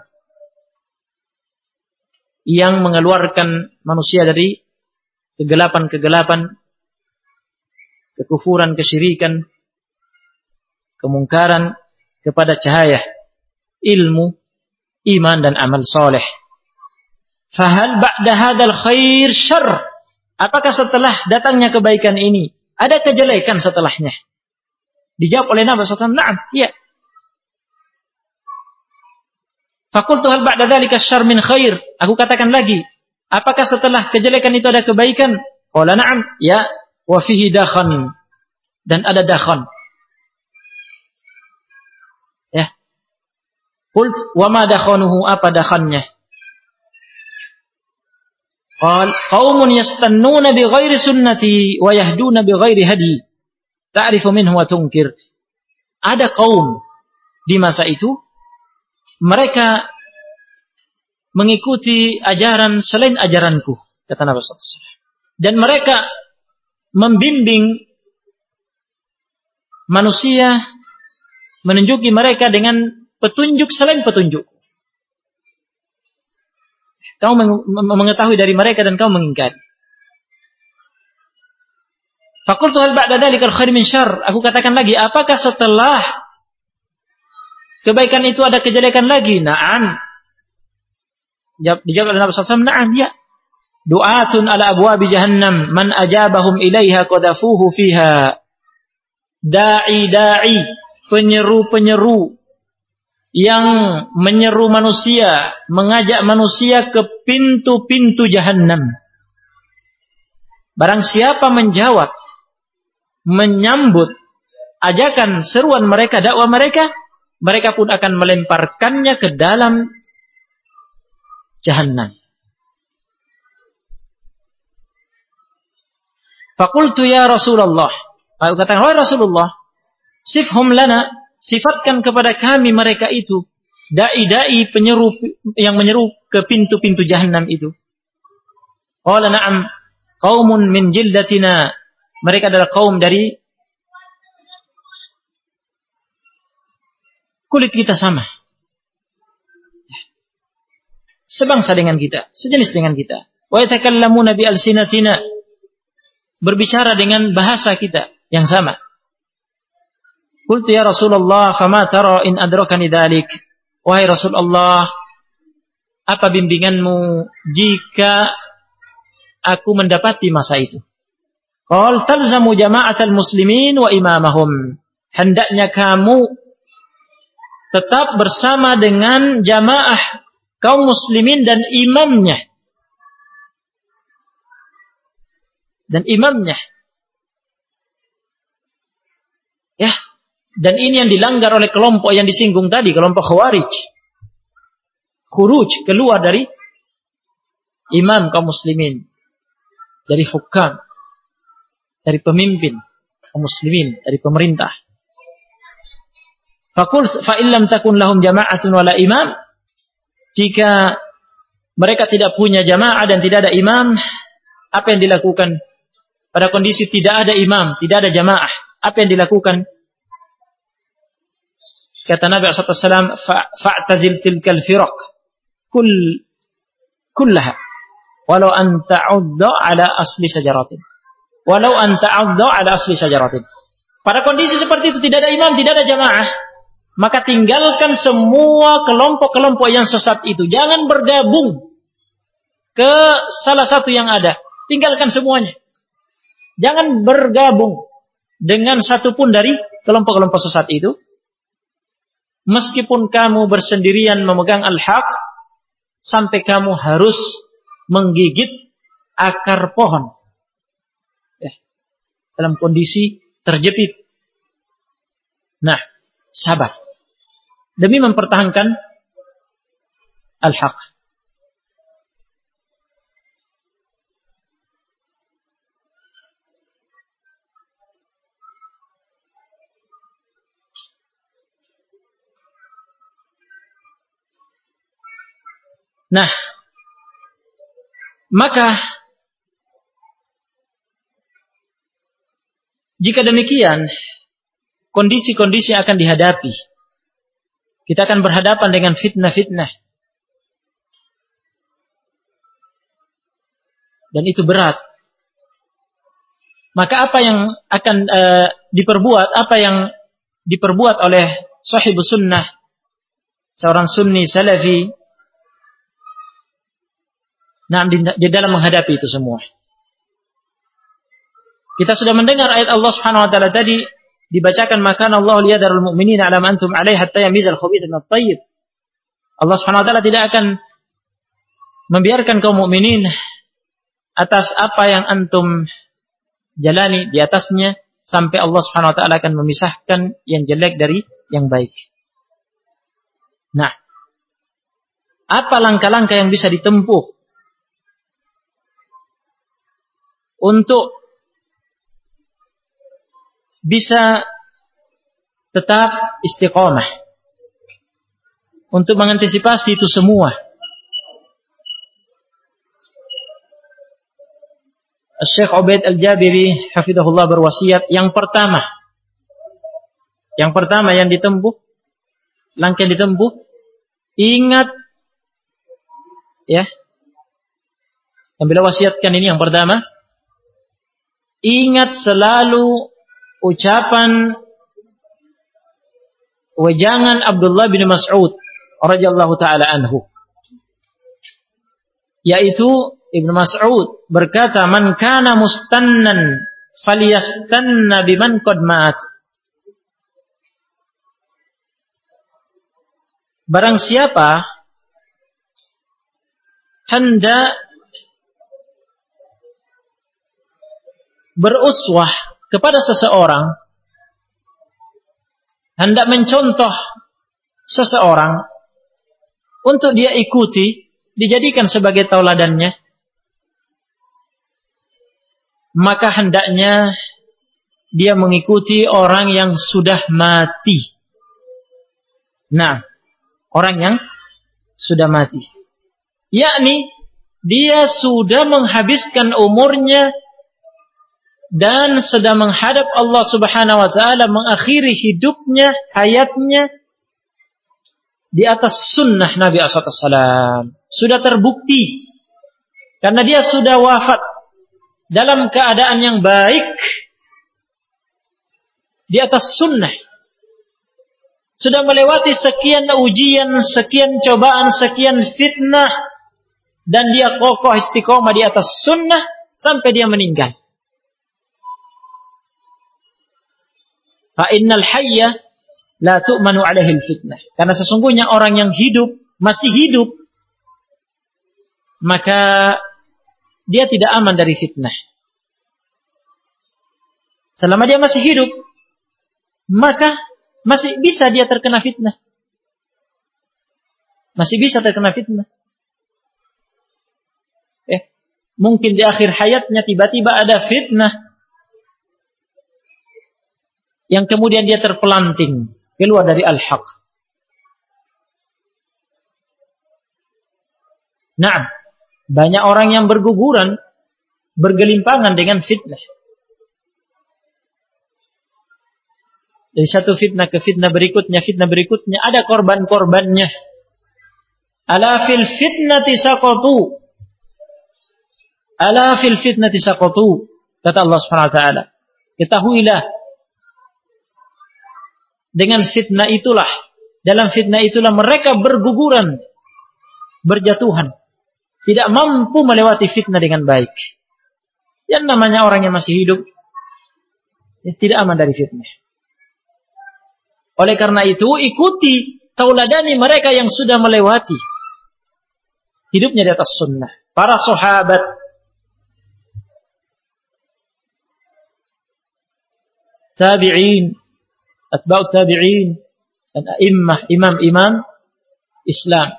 yang mengeluarkan manusia dari kegelapan-kegelapan, kekufuran, kesyirikan, kemungkaran, kepada cahaya ilmu, iman dan amal soleh. Fahal ba'da hadzal khair syarr? Apakah setelah datangnya kebaikan ini ada kejelekan setelahnya? Dijawab oleh Nabi sallallahu alaihi wasallam, "Na'am, iya." Faqultu hal ba'da dzalika syarr min khair? Aku katakan lagi, apakah setelah kejelekan itu ada kebaikan? Qala na'am, ya. Wa fihi dakhan, dan ada dakhan. Ya. Qult wa ma dakhanuhu, apa dakhannya? Qal qaumun yastannuna bi ghairi sunnati wa yahduna bi ghairi hadi. Ta'rifu minhu wa tunkir. Ada kaum di masa itu mereka mengikuti ajaran selain ajaranku, kata Nabi sallallahu alaihi wasallam. Dan mereka membimbing manusia, menunjuki mereka dengan petunjuk selain petunjuk. Kau mengetahui dari mereka dan kau mengingkari. Faqultu hal ba'da dzalikal khair min syarr? Aku katakan lagi, apakah setelah kebaikan itu ada kejelekan lagi? Na'am. Dijawab oleh Nabi sallallahu alaihi wasallam, na'am, ya. Du'atun ala abwabi jahannam, man ajabahum ilaiha qadafuhu fiha. Da'i-da'i, penyeru-penyeru yang menyeru manusia, mengajak manusia ke pintu-pintu jahannam. Barang siapa menjawab, menyambut ajakan seruan mereka, dakwah mereka, mereka pun akan melemparkannya ke dalam Jahannam. Faqultu ya Rasulullah, aku katakan, wahai Rasulullah, sifhum lana, sifatkan kepada kami mereka itu, dai-dai penyeru yang menyeru ke pintu-pintu Jahannam itu. Qala na'am, qaumun min jildatina, mereka adalah kaum dari kulit kita sama, sebangsa dengan kita, sejenis dengan kita. Wa yatakallamuna bi alsinatina, berbicara dengan bahasa kita yang sama. Qultu ya Rasulullah, fama tara in adrakani dzalik? Wahai Rasulullah, apa bimbinganmu jika aku mendapati masa itu? Qal talzamu jama'atal muslimin wa imamahum. Hendaknya kamu tetap bersama dengan jamaah kaum muslimin dan imamnya. Dan imamnya. Ya, dan ini yang dilanggar oleh kelompok yang disinggung tadi, kelompok Khawarij. Khuruj, keluar dari imam kaum muslimin, dari hukam, dari pemimpin kaum muslimin, dari pemerintah. Faqul fa illam takun lahum jama'atun wala imam, jika mereka tidak punya jamaah dan tidak ada imam, apa yang dilakukan? Pada kondisi tidak ada imam, tidak ada jamaah, apa yang dilakukan? Kata Nabi shallallahu alaihi wasallam, fa'tazil tilkal firaq kull kullaha walau an ta'udda ala asli syajaratin. Walau an ta'udda ala asli syajaratin. Pada kondisi seperti itu tidak ada imam, tidak ada jamaah, maka tinggalkan semua kelompok-kelompok yang sesat itu. Jangan bergabung ke salah satu yang ada. Tinggalkan semuanya. Jangan bergabung dengan satupun dari kelompok-kelompok sesat itu. Meskipun kamu bersendirian memegang al-haq, sampai kamu harus menggigit akar pohon. Ya, dalam kondisi terjepit. Nah, sabar. Demi mempertahankan al-haq. Nah, maka jika demikian, kondisi-kondisi akan dihadapi. Kita akan berhadapan dengan fitnah-fitnah. Dan itu berat. Maka apa yang akan uh, diperbuat, apa yang diperbuat oleh sahibus sunnah, seorang sunni salafi, nah, di, di dalam menghadapi itu semua. Kita sudah mendengar ayat Allah Subhanahu wa taala tadi dibacakan, maka Allah liyadarul mu'minina 'ala ma antum 'alaihi hatta yamizal khabitha minat thayyib. Allah Subhanahu wa taala tidak akan membiarkan kaum mukminin atas apa yang antum jalani di atasnya sampai Allah Subhanahu wa taala akan memisahkan yang jelek dari yang baik. Nah, apa langkah-langkah yang bisa ditempuh untuk bisa tetap istiqomah, untuk mengantisipasi itu semua? Syekh Ubaid Al-Jabiri hafizahullah berwasiat, yang pertama yang pertama yang ditempuh, langkah yang ditempuh, ingat ya, yang beliau wasiatkan ini yang pertama, ingat selalu ucapan wejangan Abdullah bin Mas'ud radhiyallahu taala anhu, yaitu Ibnu Mas'ud berkata, man kana mustannan falyastanna biman qad mat. Barang siapa hendak beruswah kepada seseorang, hendak mencontoh seseorang untuk dia ikuti, dijadikan sebagai tauladannya, maka hendaknya dia mengikuti orang yang sudah mati. Nah, orang yang sudah mati, yakni dia sudah menghabiskan umurnya dan sedang menghadap Allah Subhanahu wa taala, mengakhiri hidupnya, hayatnya di atas sunnah Nabi shallallahu alaihi wasallam. Sudah terbukti karena dia sudah wafat dalam keadaan yang baik di atas sunnah. Sudah melewati sekian ujian, sekian cobaan, sekian fitnah, dan dia kokoh istiqomah di atas sunnah sampai dia meninggal. Fa innal hayya la tu'manu alaihi fitnah. Karena sesungguhnya orang yang hidup, masih hidup, maka dia tidak aman dari fitnah. Selama dia masih hidup, maka masih bisa dia terkena fitnah. Masih bisa terkena fitnah. Eh, mungkin di akhir hayatnya tiba-tiba ada fitnah yang kemudian dia terpelanting keluar dari al-haq. Nah, banyak orang yang berguguran, bergelimpangan dengan fitnah. Dari satu fitnah ke fitnah berikutnya, fitnah berikutnya, ada korban-korbannya. Ala fil fitnati saqatu. Ala fil fitnati saqatu. Kata Allah Subhanahu wa taala. Ketahuilah, dengan fitnah itulah, dalam fitnah itulah mereka berguguran, berjatuhan. Tidak mampu melewati fitnah dengan baik. Yang namanya orang yang masih hidup, ya, tidak aman dari fitnah. Oleh karena itu, ikuti, tauladani mereka yang sudah melewati hidupnya di atas sunnah. Para sahabat, tabi'in, atba'ut tabi'in, dan a'immah, imam-imam Islam.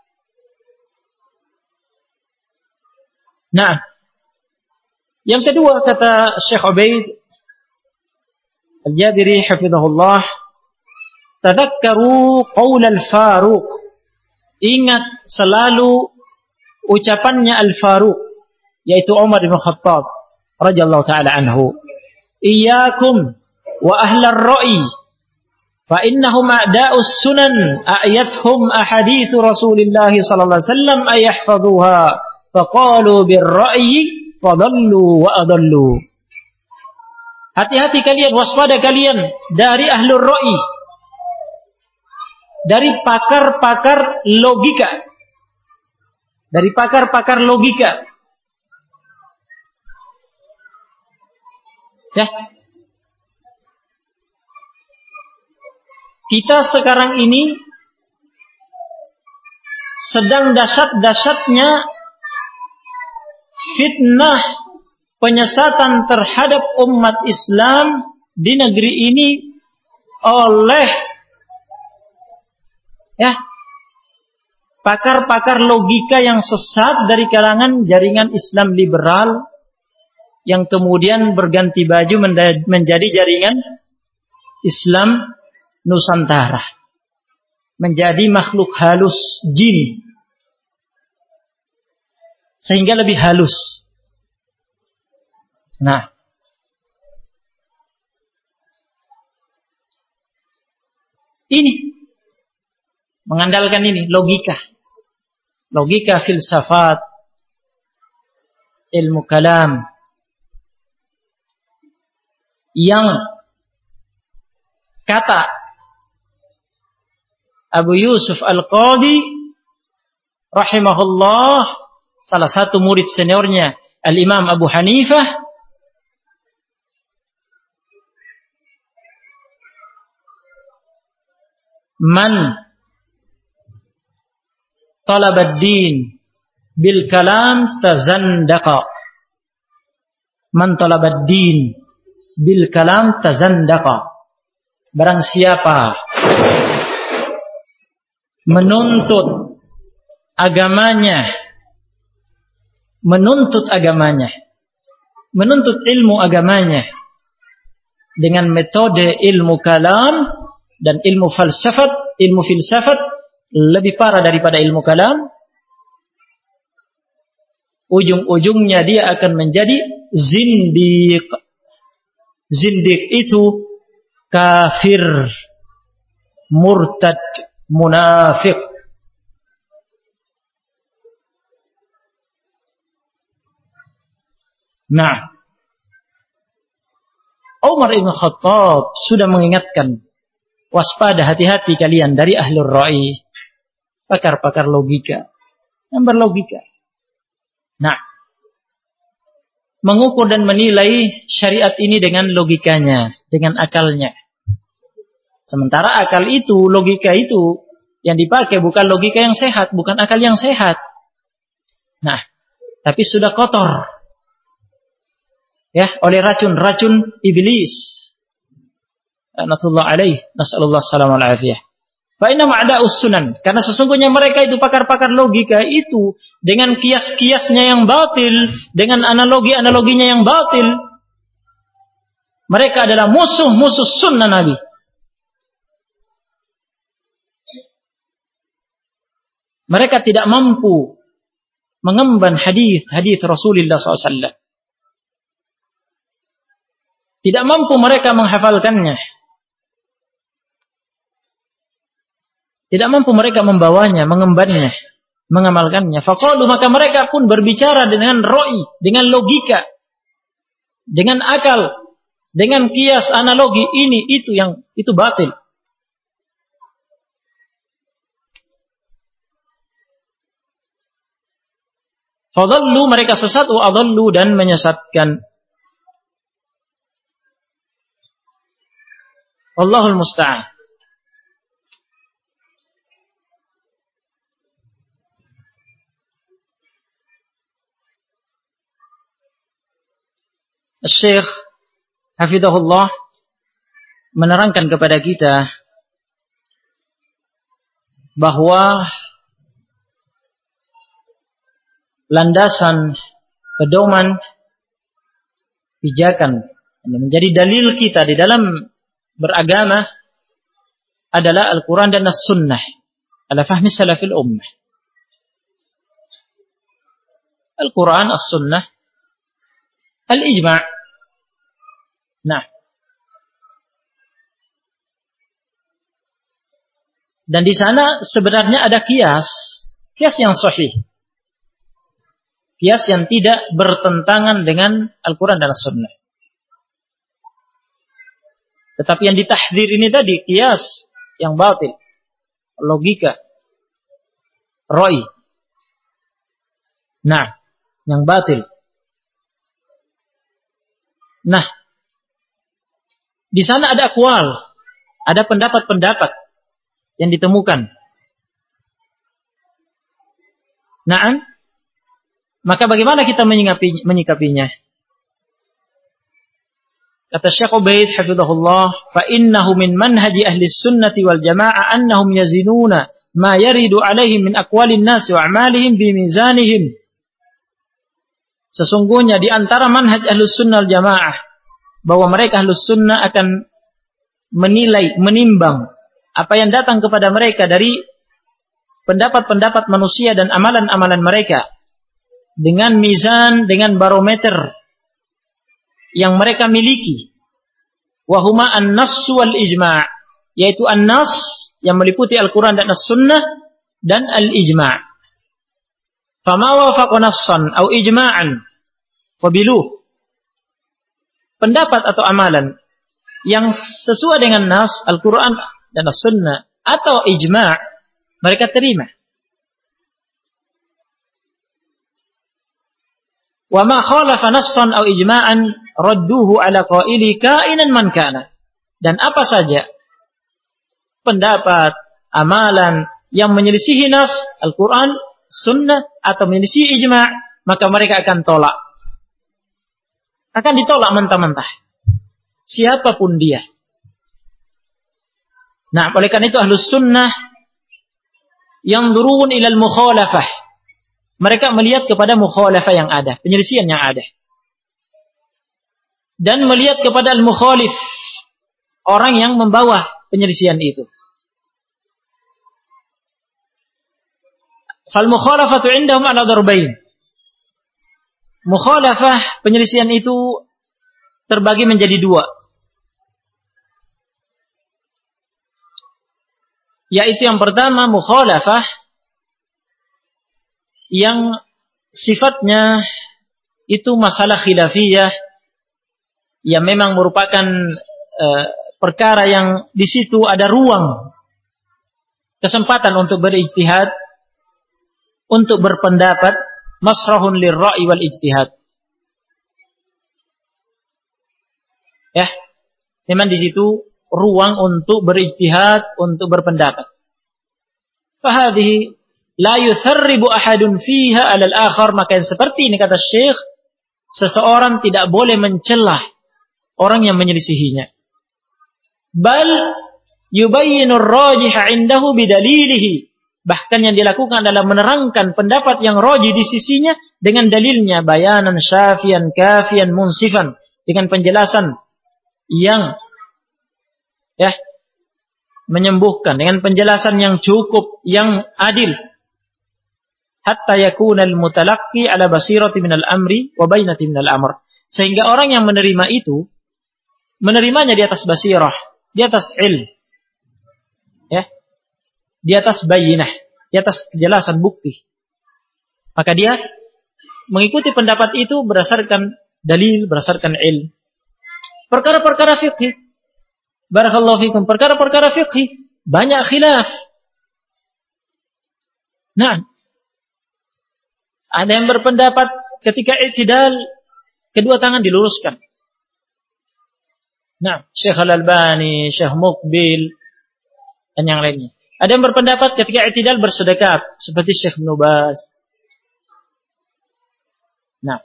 Nah, yang kedua kata Syekh Ubaid Al-Jabiri hafizahullah, tadakkaru qaul al-Faruq. Ingat selalu ucapannya al-Faruq, yaitu Umar bin Khattab radhiyallahu taala anhu. Iyyakum wa ahlar ra'i fa innahum a'da'us sunan a'yathum ahaditsu Rasulillah sallallahu alaihi wasallam ayahfazuha faqalu bir-ra'yi fadallu wa adallu. Hati-hati kalian, waspada kalian dari ahlur ra'i, dari pakar-pakar logika, dari pakar-pakar logika. Ya. Kita sekarang ini sedang dahsyat-dahsyatnya fitnah penyesatan terhadap umat Islam di negeri ini oleh ya, pakar-pakar logika yang sesat dari kalangan jaringan Islam liberal yang kemudian berganti baju menjadi jaringan Islam Nusantara, menjadi makhluk halus jin, sehingga lebih halus. Nah, ini mengandalkan ini logika, logika filsafat, ilmu kalam yang kata Abu Yusuf Al-Qadhi rahimahullah, salah satu murid seniornya Al-Imam Abu Hanifah, man talabad din bil kalam tazandaqa. Man talabad din bil kalam tazandaqa. Barang siapa menuntut agamanya, menuntut agamanya, menuntut ilmu agamanya dengan metode ilmu kalam dan ilmu falsafat, ilmu filsafat lebih parah daripada ilmu kalam, ujung-ujungnya dia akan menjadi zindiq. Zindiq itu kafir, murtad, munafik. Nah, Umar ibn Khattab sudah mengingatkan, waspada, hati-hati kalian dari ahlur ra'i, pakar-pakar logika yang berlogika. Nah, mengukur dan menilai syariat ini dengan logikanya, dengan akalnya. Sementara akal itu, logika itu yang dipakai bukan logika yang sehat, bukan akal yang sehat. Nah, tapi sudah kotor ya oleh racun-racun iblis. Laknatullah alaih, nasallallahu alaihi wasallam. Fa inna ma'da'us sunan, karena sesungguhnya mereka itu pakar-pakar logika itu dengan kias-kiasnya yang batil, dengan analogi-analoginya yang batil. Mereka adalah musuh-musuh sunnah Nabi. Mereka tidak mampu mengemban hadis-hadis Rasulullah shallallahu alaihi wasallam. Tidak mampu mereka menghafalkannya. Tidak mampu mereka membawanya, mengembannya, mengamalkannya. Faqalu, maka mereka pun berbicara dengan ro'i, dengan logika, dengan akal, dengan kias, analogi, ini, itu, yang itu batil. Fadallu, mereka sesat, wa adallu, dan menyesatkan. Allahul musta'an. Syekh hafizahullah menerangkan kepada kita bahwa landasan, pedoman, pijakan yang menjadi dalil kita di dalam beragama adalah Al-Quran dan As-Sunnah ala fahmi salafil ummah. Al-Quran, As-Sunnah, Al-Ijma'. Nah, dan di sana sebenarnya ada kias, kias yang sahih, kias yang tidak bertentangan dengan Al-Quran dan As-Sunnah. Tetapi yang ditahdzir ini tadi kias yang batil, logika, ra'i. Nah, yang batil. Nah, di sana ada aqwal, ada pendapat-pendapat yang ditemukan. Nah, maka bagaimana kita menyikapi, menyikapinya? Kata Syekh Ubaid hafizahullah, fa innahu min manhaji ahli sunnati wal jamaah annahum yazinuna ma yaridu alaihim min aqwalin nas wa a'malihim bi mizanihim. Sesungguhnya di antara manhaj ahlus sunnah wal jamaah bahwa mereka ahlus sunnah akan menilai, menimbang apa yang datang kepada mereka dari pendapat-pendapat manusia dan amalan-amalan mereka dengan mizan, dengan barometer yang mereka miliki. Wahuma an-nass wal ijma', yaitu an-nass yang meliputi Al-Quran dan As-Sunnah dan al-ijma'. Fama wafaqa nassan au ijma'an qabiluh. Pendapat atau amalan yang sesuai dengan nas Al-Quran dan As-Sunnah atau ijma', mereka terima. Wa ma khalafa nassan au ijma'an radduhu ala qaili kainan man kana. Dan apa saja pendapat, amalan yang menyelisihi nas Al-Quran, Sunnah atau menyelisihi ijma', maka mereka akan tolak. Akan ditolak mentah-mentah. siapapun dia. Nah, oleh karena itu Ahlus Sunnah yanzurun ilal mukhalafah. Mereka melihat kepada mukhalafah yang ada, penyelisihan yang ada. Dan melihat kepada al-mukhalif, orang yang membawa penyelisihan itu. Fal mukhalafatu indahum ala darbain. Mukhalafah, penyelisihan itu terbagi menjadi dua. Yaitu yang pertama mukhalafah yang sifatnya itu masalah khilafiyah, yang memang merupakan uh, perkara yang di situ ada ruang kesempatan untuk berijtihad, untuk berpendapat, masrahun lirra'i wal ijtihad. Ya, memang di situ ruang untuk berijtihad, untuk berpendapat. Fahadhihi la yutharribu ahadun fiha 'ala al-akhar, maka yang seperti ini kata Syekh, seseorang tidak boleh mencelah orang yang menyelisihinya. Bal yubayyinu ar-rajih 'indahu bidalilihi. Bahkan yang dilakukan adalah menerangkan pendapat yang rajih di sisinya dengan dalilnya, bayanan syafian kafian munsifan, dengan penjelasan yang ya menyembuhkan, dengan penjelasan yang cukup, yang adil. Hatta yakuna al-mutalaqqi ala basirati minal amri wa bainati minal amr. Sehingga orang yang menerima itu menerimanya di atas basirah, di atas ilm, ya, di atas bayinah, di atas kejelasan bukti. Maka dia mengikuti pendapat itu berdasarkan dalil, berdasarkan ilm. Perkara-perkara fiqh, barakallahu fikum, perkara-perkara fiqh banyak khilaf. Nah, ada yang berpendapat ketika i'tidal kedua tangan diluruskan. Nah, Syekh Al-Albani, Syekh Muqbil, dan yang lainnya. Ada yang berpendapat ketika i'tidal bersedekap, seperti Syekh Ibnu Baz. Nah,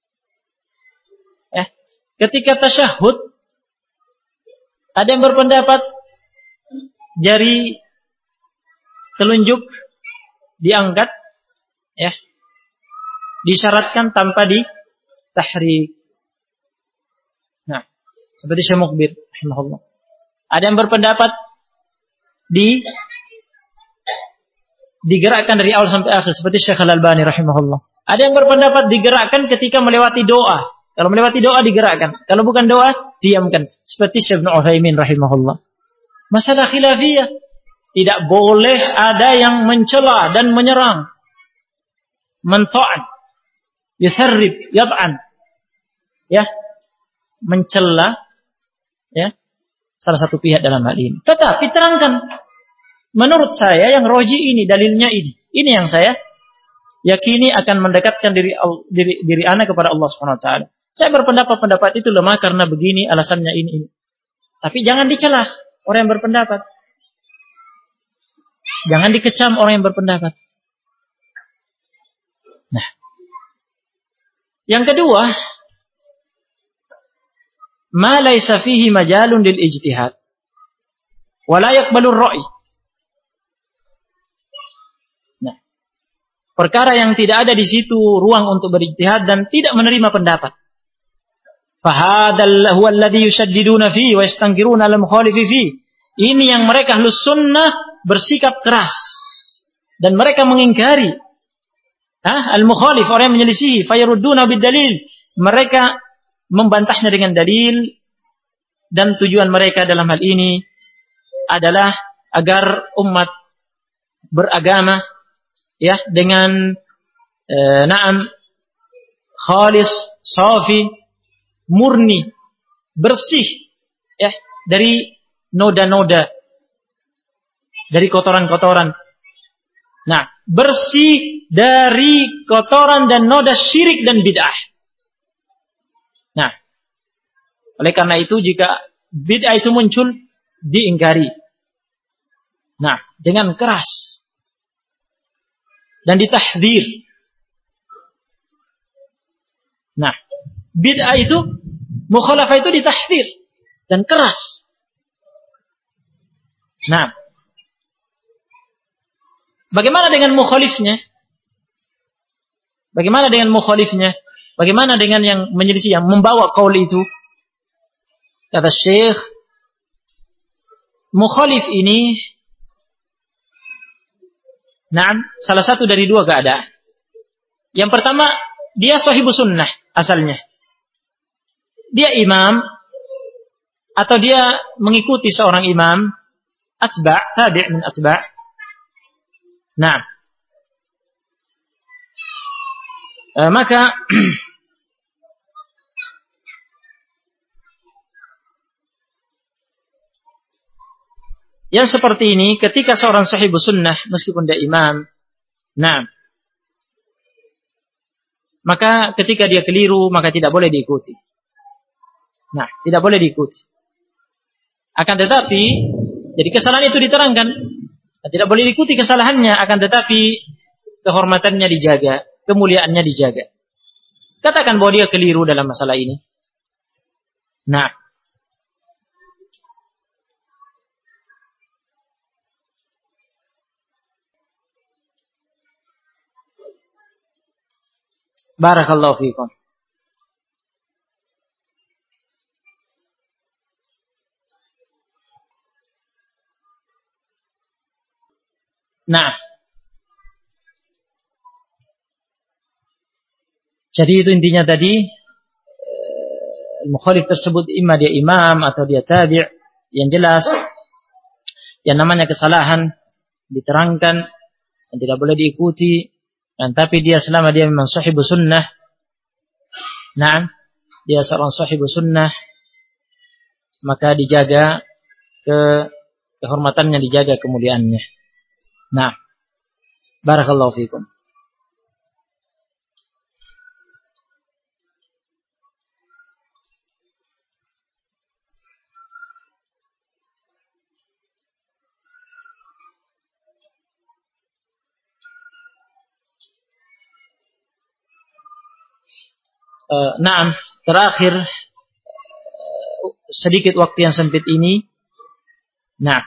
eh, ketika tasyahud, ada yang berpendapat jari telunjuk diangkat, ya, disyaratkan tanpa ditahrik. Nah, seperti Syekh Muqbil rahimahullah. Ada yang berpendapat di digerakkan dari awal sampai akhir, seperti Syekh Al-Albani rahimahullah. Ada yang berpendapat digerakkan ketika melewati doa. Kalau melewati doa digerakkan, kalau bukan doa diamkan, seperti Syekh Ibnu Utsaimin rahimahullah. Masalah khilafiyah, tidak boleh ada yang mencela dan menyerang, menta'an, yusarrib, yab'an, ya, mencela, ya, salah satu pihak dalam hal ini. Tetapi terangkan, menurut saya yang roji ini, dalilnya ini, ini yang saya yakini akan mendekatkan diri diri, diri anak kepada Allah Subhanahu Wa Taala. Saya berpendapat pendapat itu lemah karena begini, alasannya ini ini. Tapi jangan dicela orang yang berpendapat, jangan dikecam orang yang berpendapat. Nah, yang kedua, ma laisa fihi majalun lil ijtihad wa la yaqbalu ar-ra'i. Nah, perkara yang tidak ada di situ ruang untuk berijtihad dan tidak menerima pendapat. Fa hadzal huwa alladhi yushaddiduna fihi wa yastankiruna al-mukhalifi fihi. Ini yang mereka Ahlus Sunnah bersikap keras dan mereka mengingkari ah al-mukhalif, orang yang menyelisihi, fayarudduna bid-dalil. Mereka membantahnya dengan dalil, dan tujuan mereka dalam hal ini adalah agar umat beragama ya dengan eh, na'am khalis, safi, murni, bersih ya dari noda-noda, dari kotoran-kotoran. Nah, bersih dari kotoran dan noda syirik dan bid'ah. Nah, oleh karena itu jika bid'ah itu muncul, diingkari. Nah, dengan keras. Dan ditahdzir. Nah, bid'ah itu, mukhalafah itu ditahdzir. dan keras. Nah, bagaimana dengan mukhalifnya? Bagaimana dengan mukhalifnya? Bagaimana dengan yang menyelisih, yang membawa kaul itu? Kata Syekh, mukhalif ini, nah, salah satu dari dua keadaan. Yang pertama, dia sahibu sunnah asalnya. Dia imam, atau dia mengikuti seorang imam, atba', tabi' min atba'. Nah, e, maka yang seperti ini, ketika seorang sahibu sunnah, meskipun dia imam, nah, maka ketika dia keliru, maka tidak boleh diikuti. Nah, tidak boleh diikuti. Akan tetapi, jadi kesalahan itu diterangkan. Tidak boleh diikuti kesalahannya, akan tetapi kehormatannya dijaga, kemuliaannya dijaga. Katakan bahwa dia keliru dalam masalah ini. Nah, barakallahu fiikum. Nah, jadi itu intinya tadi, mukhalif tersebut imma dia imam atau dia tabi', yang jelas yang namanya kesalahan diterangkan dan tidak boleh diikuti, dan tapi dia selama dia memang sahibu sunnah, nah, dia seorang sahibu sunnah, maka dijaga ke kehormatannya, dijaga kemuliaannya. Nah, barakallahu fiikum. Uh, nah, terakhir, uh, sedikit waktu yang sempit ini. Nah,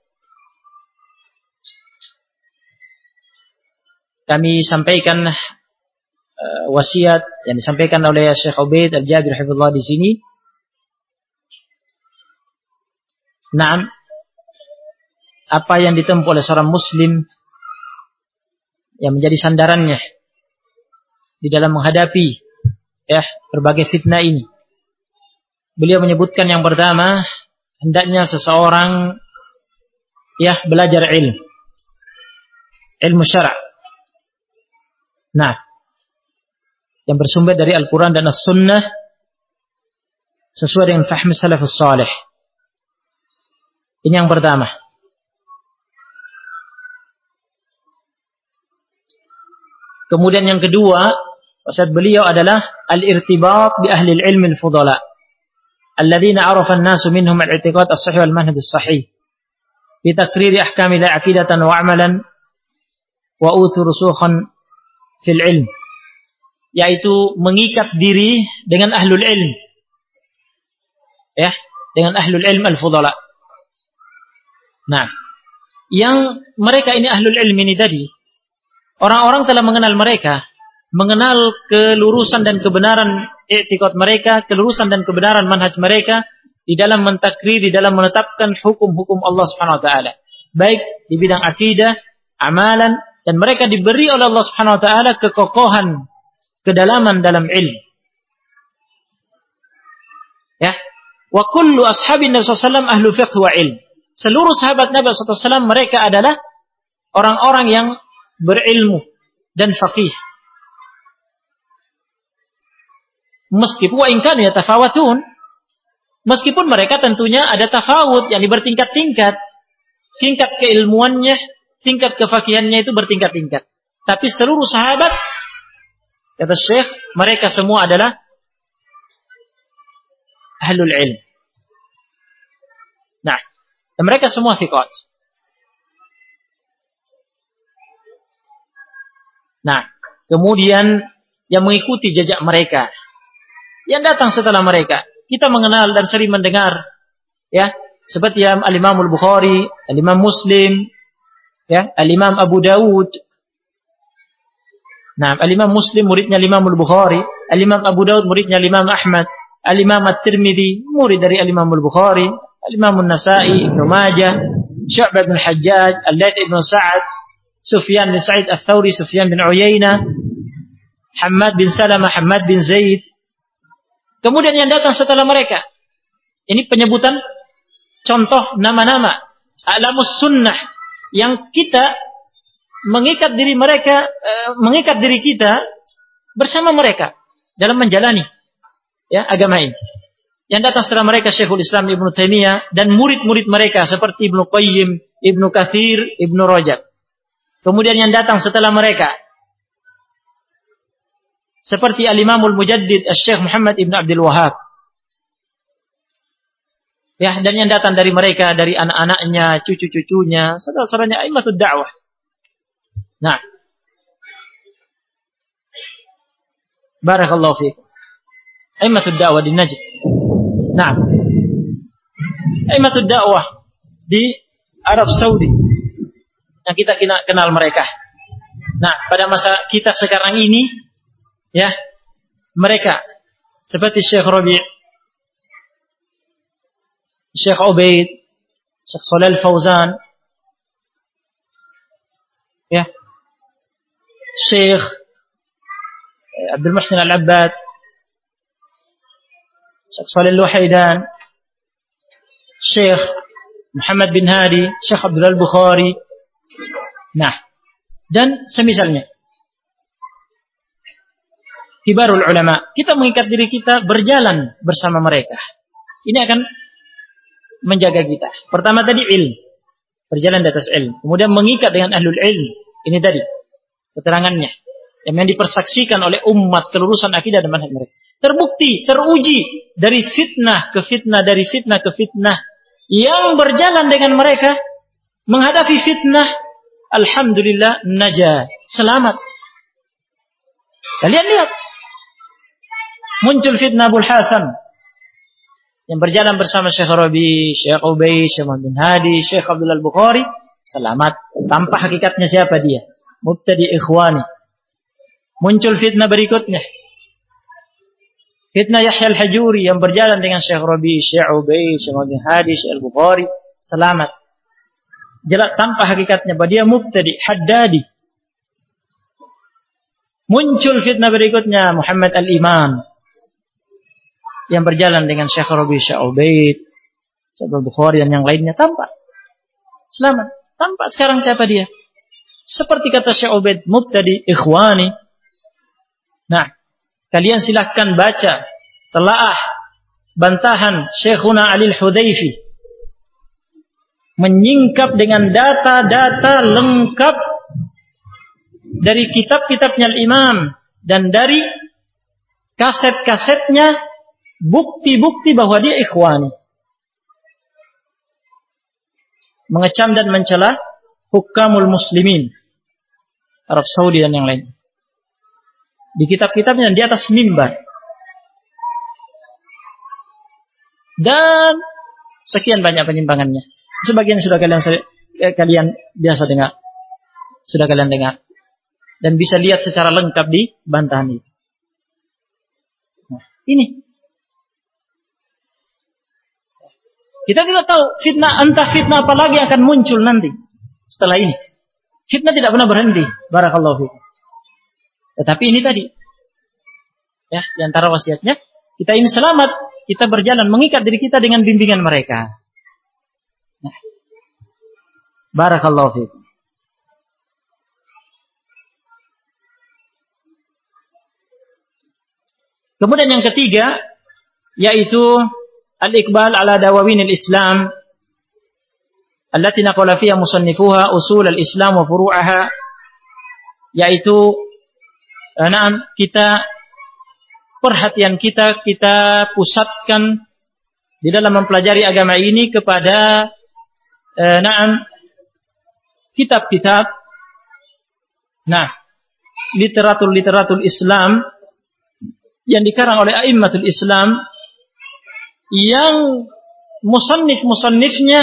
kami sampaikan uh, wasiat yang disampaikan oleh Syekh Ubaid Al-Jabir hafizahullah di sini. Nah, apa yang ditempuh oleh seorang muslim yang menjadi sandarannya di dalam menghadapi ya berbagai fitnah ini. Beliau menyebutkan yang pertama, hendaknya seseorang ya belajar ilmu, ilmu syara'. Nah, yang bersumber dari Al-Quran dan As-Sunnah sesuai dengan fahmi salafus salih. Ini yang pertama. Kemudian yang kedua, wasiat beliau adalah al-irtibat bi ahli al-ilm al-fudala alladzina arafa an-nasu minhum al-i'tiqad as-sahih wal manhaj as-sahih bi taqrir ahkam la aqidatan wa amalan wa utu rusukhan fil ilm, yaitu mengikat diri dengan ahlul ilm, ya, dengan ahlul ilm al-fudala. Nah, yang mereka ini ahlul ilm ini tadi, orang-orang telah mengenal mereka, mengenal kelurusan dan kebenaran i'tiqad mereka, kelurusan dan kebenaran manhaj mereka di dalam mentakrir, di dalam menetapkan hukum-hukum Allah Subhanahu wa taala, baik di bidang akidah, amalan, dan mereka diberi oleh Allah Subhanahu wa taala kekokohan, kedalaman dalam ilmu. Ya, wa kullu ashabin Nabi sallallahu alaihi wasallam ahlu fiqh wa ilm. Seluruh sahabat Nabi sallallahu alaihi wasallam mereka adalah orang-orang yang berilmu dan faqih. Meskipun wa in kanu yatafawatun, meskipun mereka tentunya ada tafawut, yang bertingkat-tingkat, tingkat keilmuannya, tingkat kefakihannya itu bertingkat-tingkat. Tapi seluruh sahabat, kata Syekh, mereka semua adalah ahlul ilm. Nah, dan mereka semua thiqat. Nah, kemudian yang mengikuti jejak mereka, yang datang setelah mereka, kita mengenal dan sering mendengar Ya, seperti yang Al-Imam Al-Bukhari, Al-Imam Muslim, ya, Al-Imam Abu Dawud. Nah, Al-Imam Muslim muridnya Al-Imam Al-Bukhari, Al-Imam Abu Dawud muridnya Al-Imam Ahmad, Al-Imam At-Tirmidzi murid dari Al-Imam Al-Bukhari, Al-Imam An-Nasa'i, Ibnu Majah, Syu'bah bin Hajjaj, Al-Laits bin Sa'ad, Sufyan bin Sa'id Ats-Tsauri, Sufyan bin Uyainah, Hammad bin Salamah, Hammad bin Zaid. Kemudian yang datang setelah mereka. Ini penyebutan contoh nama-nama A'lamus Sunnah yang kita mengikat diri mereka, uh, mengikat diri kita bersama mereka dalam menjalani ya agama ini. Yang datang setelah mereka Syekhul Islam Ibnu Taimiyah dan murid-murid mereka seperti Ibnu Qayyim, Ibnu Katsir, Ibnu Rajab. Kemudian yang datang setelah mereka seperti Al-Imamul Mujaddid Asy-Syaikh Muhammad Ibnu Abdul Wahhab. Ya, dan yang datang dari mereka, dari anak-anaknya, cucu-cucunya, saudara-saudaranya a'immatud da'wah. Nah. Barakallahu fiik. A'immatud da'wah di Najd. Nah. A'immatud da'wah di Arab Saudi. Yang kita kenal mereka. Nah, pada masa kita sekarang ini, ya, mereka seperti Syekh Rabi', Syekh Ubaid, Syekh Shalal Fauzan, ya, Syekh Abdul Muhsin Al-Abbad, Syekh Shalal Luhaidan, Syekh Muhammad bin Hadi, Syekh Abdul Al-Bukhari. Nah, dan semisalnya. Kibarul ulama, kita mengikat diri kita berjalan bersama mereka. Ini akan menjaga kita. Pertama tadi ilmu, berjalan di atas ilmu. Kemudian mengikat dengan ahlul ilm. Ini tadi keterangannya yang dipersaksikan oleh umat kelurusan akidah dan manhaj mereka. Terbukti, teruji dari fitnah ke fitnah, dari fitnah ke fitnah yang berjalan dengan mereka menghadapi fitnah. Alhamdulillah najah, selamat. Kalian lihat, muncul fitnah Abul Hasan yang berjalan bersama Syekh Rabi, Syekh Ubay, Syekh Muhammad bin Hadi, Syekh Abdul Al-Bukhari, selamat. Tanpa hakikatnya siapa dia? Mubtadi ikhwani. Muncul fitnah berikutnya. Fitnah Yahya Al-Hajuri yang berjalan dengan Syekh Rabi, Syekh Ubay, Syekh Muhammad bin Hadi, Syekh Al-Bukhari, selamat. Jelas tanpa hakikatnya bahwa dia mubtadi, haddadi. Muncul fitnah berikutnya Muhammad Al-Imam yang berjalan dengan Syekh Rabi, Syekh Ubaid, Syekh Al-Bukhari dan yang lainnya tanpa selamat. Tanpa sekarang siapa dia? Seperti kata Syekh Ubaid, mubtadi ikhwani. Nah, kalian silahkan baca telaah bantahan Syekhuna Ali Al-Hudayfi menyingkap dengan data-data lengkap dari kitab-kitabnya Al-Imam dan dari kaset-kasetnya, bukti-bukti bahwa dia ikhwani. Mengecam dan mencela hukamul muslimin Arab Saudi dan yang lain. Di kitab-kitabnya di atas mimbar. Dan sekian banyak penyimpangannya. Sebagian sudah kalian kalian biasa dengar. Sudah kalian dengar. Dan bisa lihat secara lengkap di bantahan ini. Nah, ini. Kita tidak tahu fitnah, entah fitnah apa lagi akan muncul nanti setelah ini. Fitnah tidak pernah berhenti. Barakallahu fiikum. Tetapi ini tadi, ya, di antara wasiatnya, kita ingin selamat, kita berjalan mengikat diri kita dengan bimbingan mereka. Nah, barakallahu fiikum. Kemudian yang ketiga, yaitu al-iqbal ala dawawin al-Islam allati naqala fiha musannifuha usul al-Islam wa furu'aha, yaitu nah, kita perhatian kita kita pusatkan di dalam mempelajari agama ini kepada eh, na'am kitab-kitab, nah, literatur-literatur Islam yang dikarang oleh a'immatul Islam yang musannif-musannifnya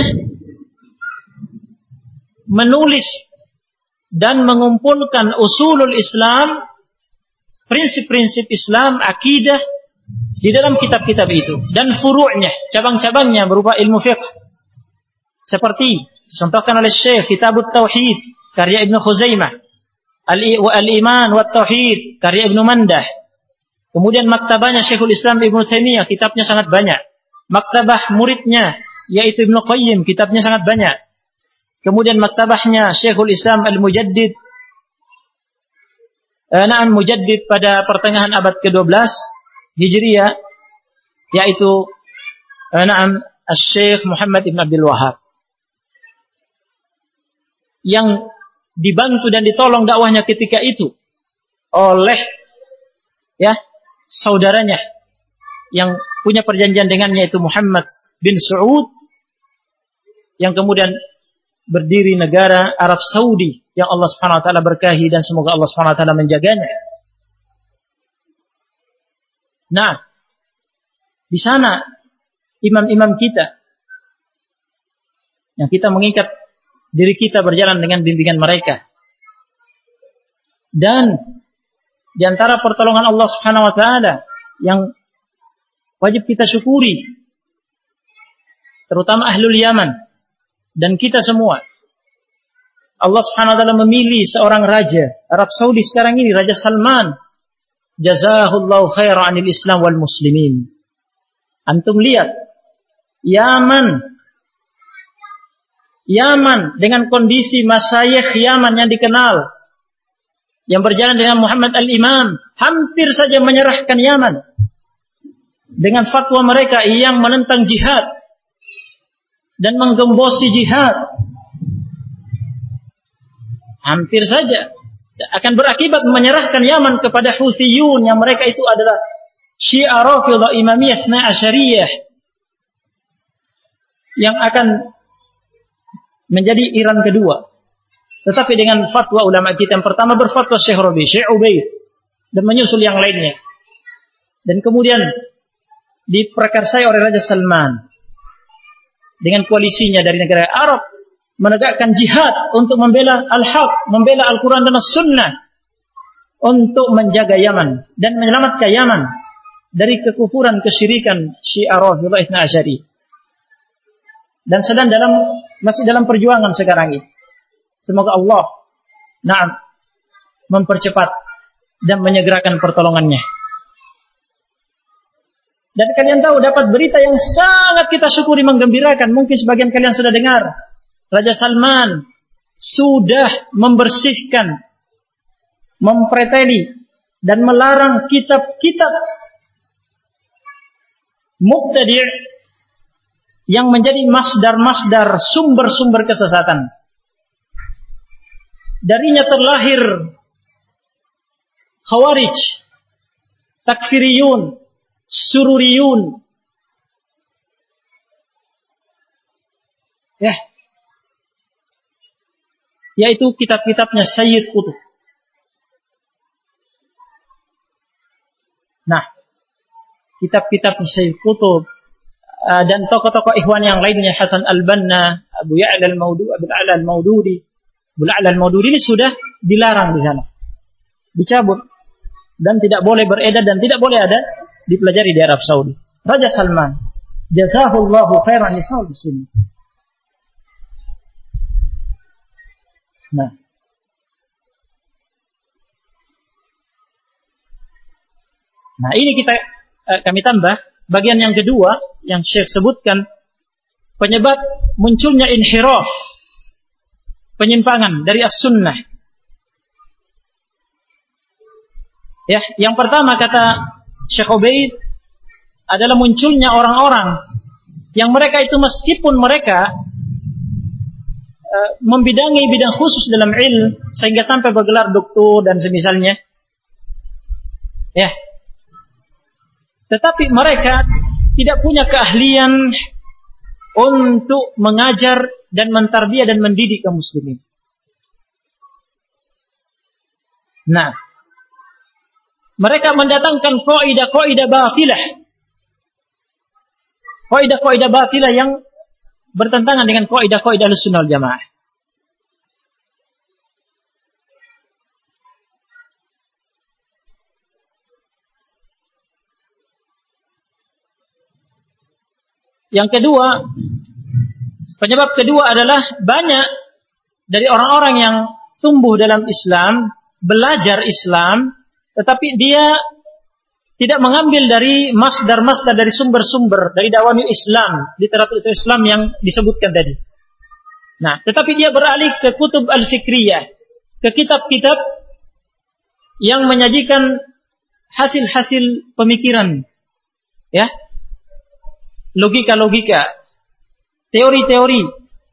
menulis dan mengumpulkan usulul Islam, prinsip-prinsip Islam, akidah di dalam kitab-kitab itu, dan furu'nya, cabang-cabangnya berupa ilmu fiqh, seperti dicontohkan oleh Syekh Kitabut Tauhid karya Ibnu Khuzaimah, Al-Iman wa Tauhid karya Ibnu Mandah. Kemudian maktabahnya Syekhul Islam Ibnu Taimiyah, kitabnya sangat banyak. Maktabah muridnya yaitu Ibnu Qayyim, kitabnya sangat banyak. Kemudian maktabahnya Syekhul Islam Al-Mujaddid, eh, Naam Mujaddid pada pertengahan abad kedua belas Hijriyah, yaitu eh, Naam Syekh Muhammad Ibn Abdul Wahhab, yang dibantu dan ditolong dakwahnya ketika itu oleh ya saudaranya yang punya perjanjian dengannya, itu Muhammad bin Saud, yang kemudian berdiri negara Arab Saudi yang Allah Subhanahu wa taala berkahi, dan semoga Allah Subhanahu wa taala menjaganya. Nah, di sana imam-imam kita yang kita mengikat diri kita berjalan dengan bimbingan mereka. Dan di antara pertolongan Allah Subhanahu wa taala yang wajib kita syukuri, terutama ahlul Yaman dan kita semua, Allah Subhanahu wa taala memilih seorang raja Arab Saudi sekarang ini, Raja Salman. Jazahullahu khairan 'anil Islam wal muslimin. Antum lihat Yaman Yaman dengan kondisi masyayikh Yaman yang dikenal, yang berjalan dengan Muhammad al-Imam, hampir saja menyerahkan Yaman dengan fatwa mereka yang menentang jihad dan menggembosi jihad. Hampir saja akan berakibat menyerahkan Yaman kepada Houthiyun, yang mereka itu adalah Syiah Rafidhah Imamiyah Ithna Asyariyah, yang akan menjadi Iran kedua. Tetapi dengan fatwa ulama kita, yang pertama berfatwa Syekh Rabi, Syekh Ubaid, dan menyusul yang lainnya. Dan kemudian diprakarsai oleh Raja Salman dengan koalisinya dari negara Arab, menegakkan jihad untuk membela al-haq, membela Al-Quran dan As-Sunnah, untuk menjaga Yaman dan menyelamatkan Yaman dari kekufuran, kesyirikan Syiah Rafidhah Ithna Asyariyah. Dan sedang dalam masih dalam perjuangan sekarang ini. Semoga Allah na'am mempercepat dan menyegerakan pertolongannya. Dan kalian tahu, dapat berita yang sangat kita syukuri, menggembirakan. Mungkin sebagian kalian sudah dengar, Raja Salman sudah membersihkan, mempreteli dan melarang kitab-kitab mubtadi' yang menjadi masdar-masdar, sumber-sumber kesesatan. Darinya terlahir Khawarij, Takfiriyun, Sururiyun. Ya. Yaitu kitab-kitabnya Sayyid Qutb. Nah, kitab-kitab Sayyid Qutb uh, dan tokoh-tokoh ikhwan yang lainnya, Hasan Al-Banna, Abu Ya'la Al-Maududi, Abu Ya'la Al-Maududi, Abu Ya'la Al-Maududi ini sudah dilarang di sana, dicabut, dan tidak boleh beredar dan tidak boleh ada dipelajari di Arab Saudi. Raja Salman, jazahullahu khairan lisal muslimin. Nah, nah ini kita eh, kami tambah bagian yang kedua yang Syekh sebutkan, penyebab munculnya inhiraf, penyimpangan dari as-sunnah. Ya, yang pertama kata Syekh Ubaid adalah munculnya orang-orang yang mereka itu meskipun mereka uh, membidangi bidang khusus dalam ilmu sehingga sampai bergelar doktor dan semisalnya, ya, tetapi mereka tidak punya keahlian untuk mengajar dan mentarbiyah dan mendidik kaum muslimin. Nah, mereka mendatangkan kaidah-kaidah batilah, Kaidah-kaidah batilah yang bertentangan dengan kaidah-kaidah Ahlussunnah wal Jamaah. Yang kedua, penyebab kedua adalah banyak dari orang-orang yang tumbuh dalam Islam, belajar Islam, tetapi dia tidak mengambil dari masdar-masdar, dari sumber-sumber, dari dawamil Islam, literatur Islam yang disebutkan tadi. Nah, tetapi dia beralih ke kutub al-fikriyah, ke kitab-kitab yang menyajikan hasil-hasil pemikiran, ya, logika-logika, teori-teori.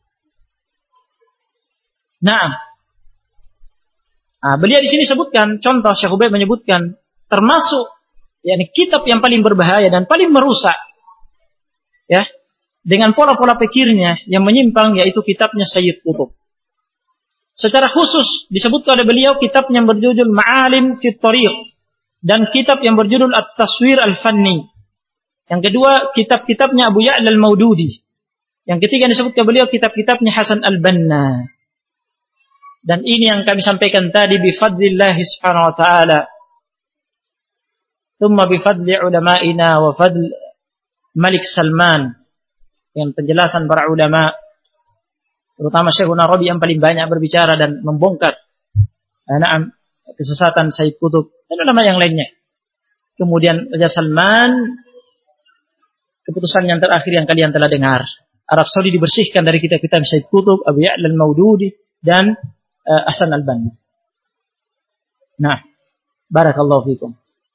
Nah, nah beliau di sini sebutkan contoh, Syekh Ubaid menyebutkan termasuk yakni kitab yang paling berbahaya dan paling merusak, ya, dengan pola-pola pikirnya yang menyimpang, yaitu kitabnya Sayyid Qutb. Secara khusus disebutkan oleh beliau kitabnya yang berjudul Ma'alim fit Thariq dan kitab yang berjudul At-Taswir Al-Fanni. Yang kedua, kitab-kitabnya Abu Ya'la Al-Maududi. Yang ketiga disebutkan beliau kitab-kitabnya Hasan Al-Banna. Dan ini yang kami sampaikan tadi bifadlillahi subhanahu wa ta'ala. Thumma bifadli ulama'ina wa fadl Malik Salman. Dengan penjelasan para ulama, terutama Syekhuna Rabi yang paling banyak berbicara dan membongkar na'am kesesatan Sayyid Qutb dan ulama yang lainnya. Kemudian Raja Salman, keputusan yang terakhir yang kalian telah dengar. Arab Saudi dibersihkan dari kitab-kitab Sayyid Qutb, Abu Ya'la Al-Maududi dan uh, Hasan Al-Banna. Nah, barakallahu fikum.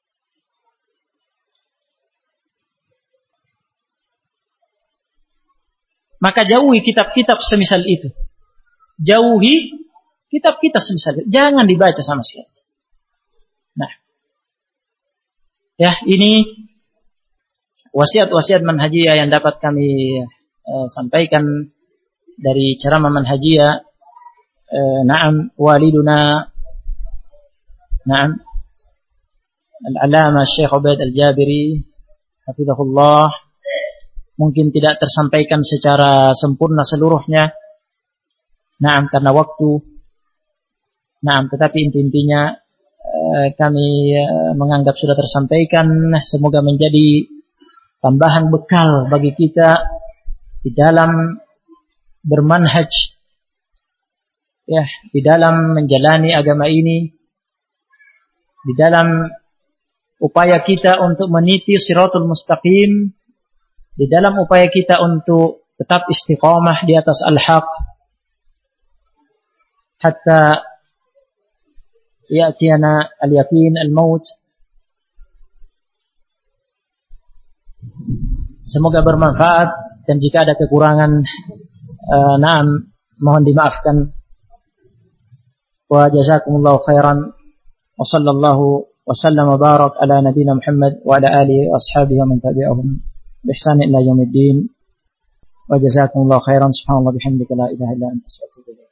Maka jauhi kitab-kitab semisal itu. Jauhi kitab-kitab semisal itu. Jangan dibaca sama sekali. Nah, ya, ini wasiat-wasiat manhajiyah yang dapat kami uh, sampaikan dari ceramah manhajiyah. Uh, Naam waliduna, naam Al-Alama Syekh Ubaid Al-Jabiri hafizahullah, mungkin tidak tersampaikan secara sempurna seluruhnya. Naam karena waktu. Naam tetapi inti-intinya uh, kami uh, menganggap sudah tersampaikan. Semoga menjadi tambahan bekal bagi kita di dalam bermanhaj, ya, di dalam menjalani agama ini, di dalam upaya kita untuk meniti siratul mustaqim, di dalam upaya kita untuk tetap istiqamah di atas al-haq hatta ya'tiyana al-yaqin al-maut. Semoga bermanfaat, dan jika ada kekurangan, uh, naam, mohon dimaafkan. Wa jazakumullahu khairan wa sallallahu wa sallam wa barak ala nabiyina Muhammad wa ala alihi wa ashabihi wa man tabi'ahum bi ihsan ila yaumiddin. Wa jazakumullahu khairan. Subhanallah bihamdika la ilaha illa anta astaghfiruka.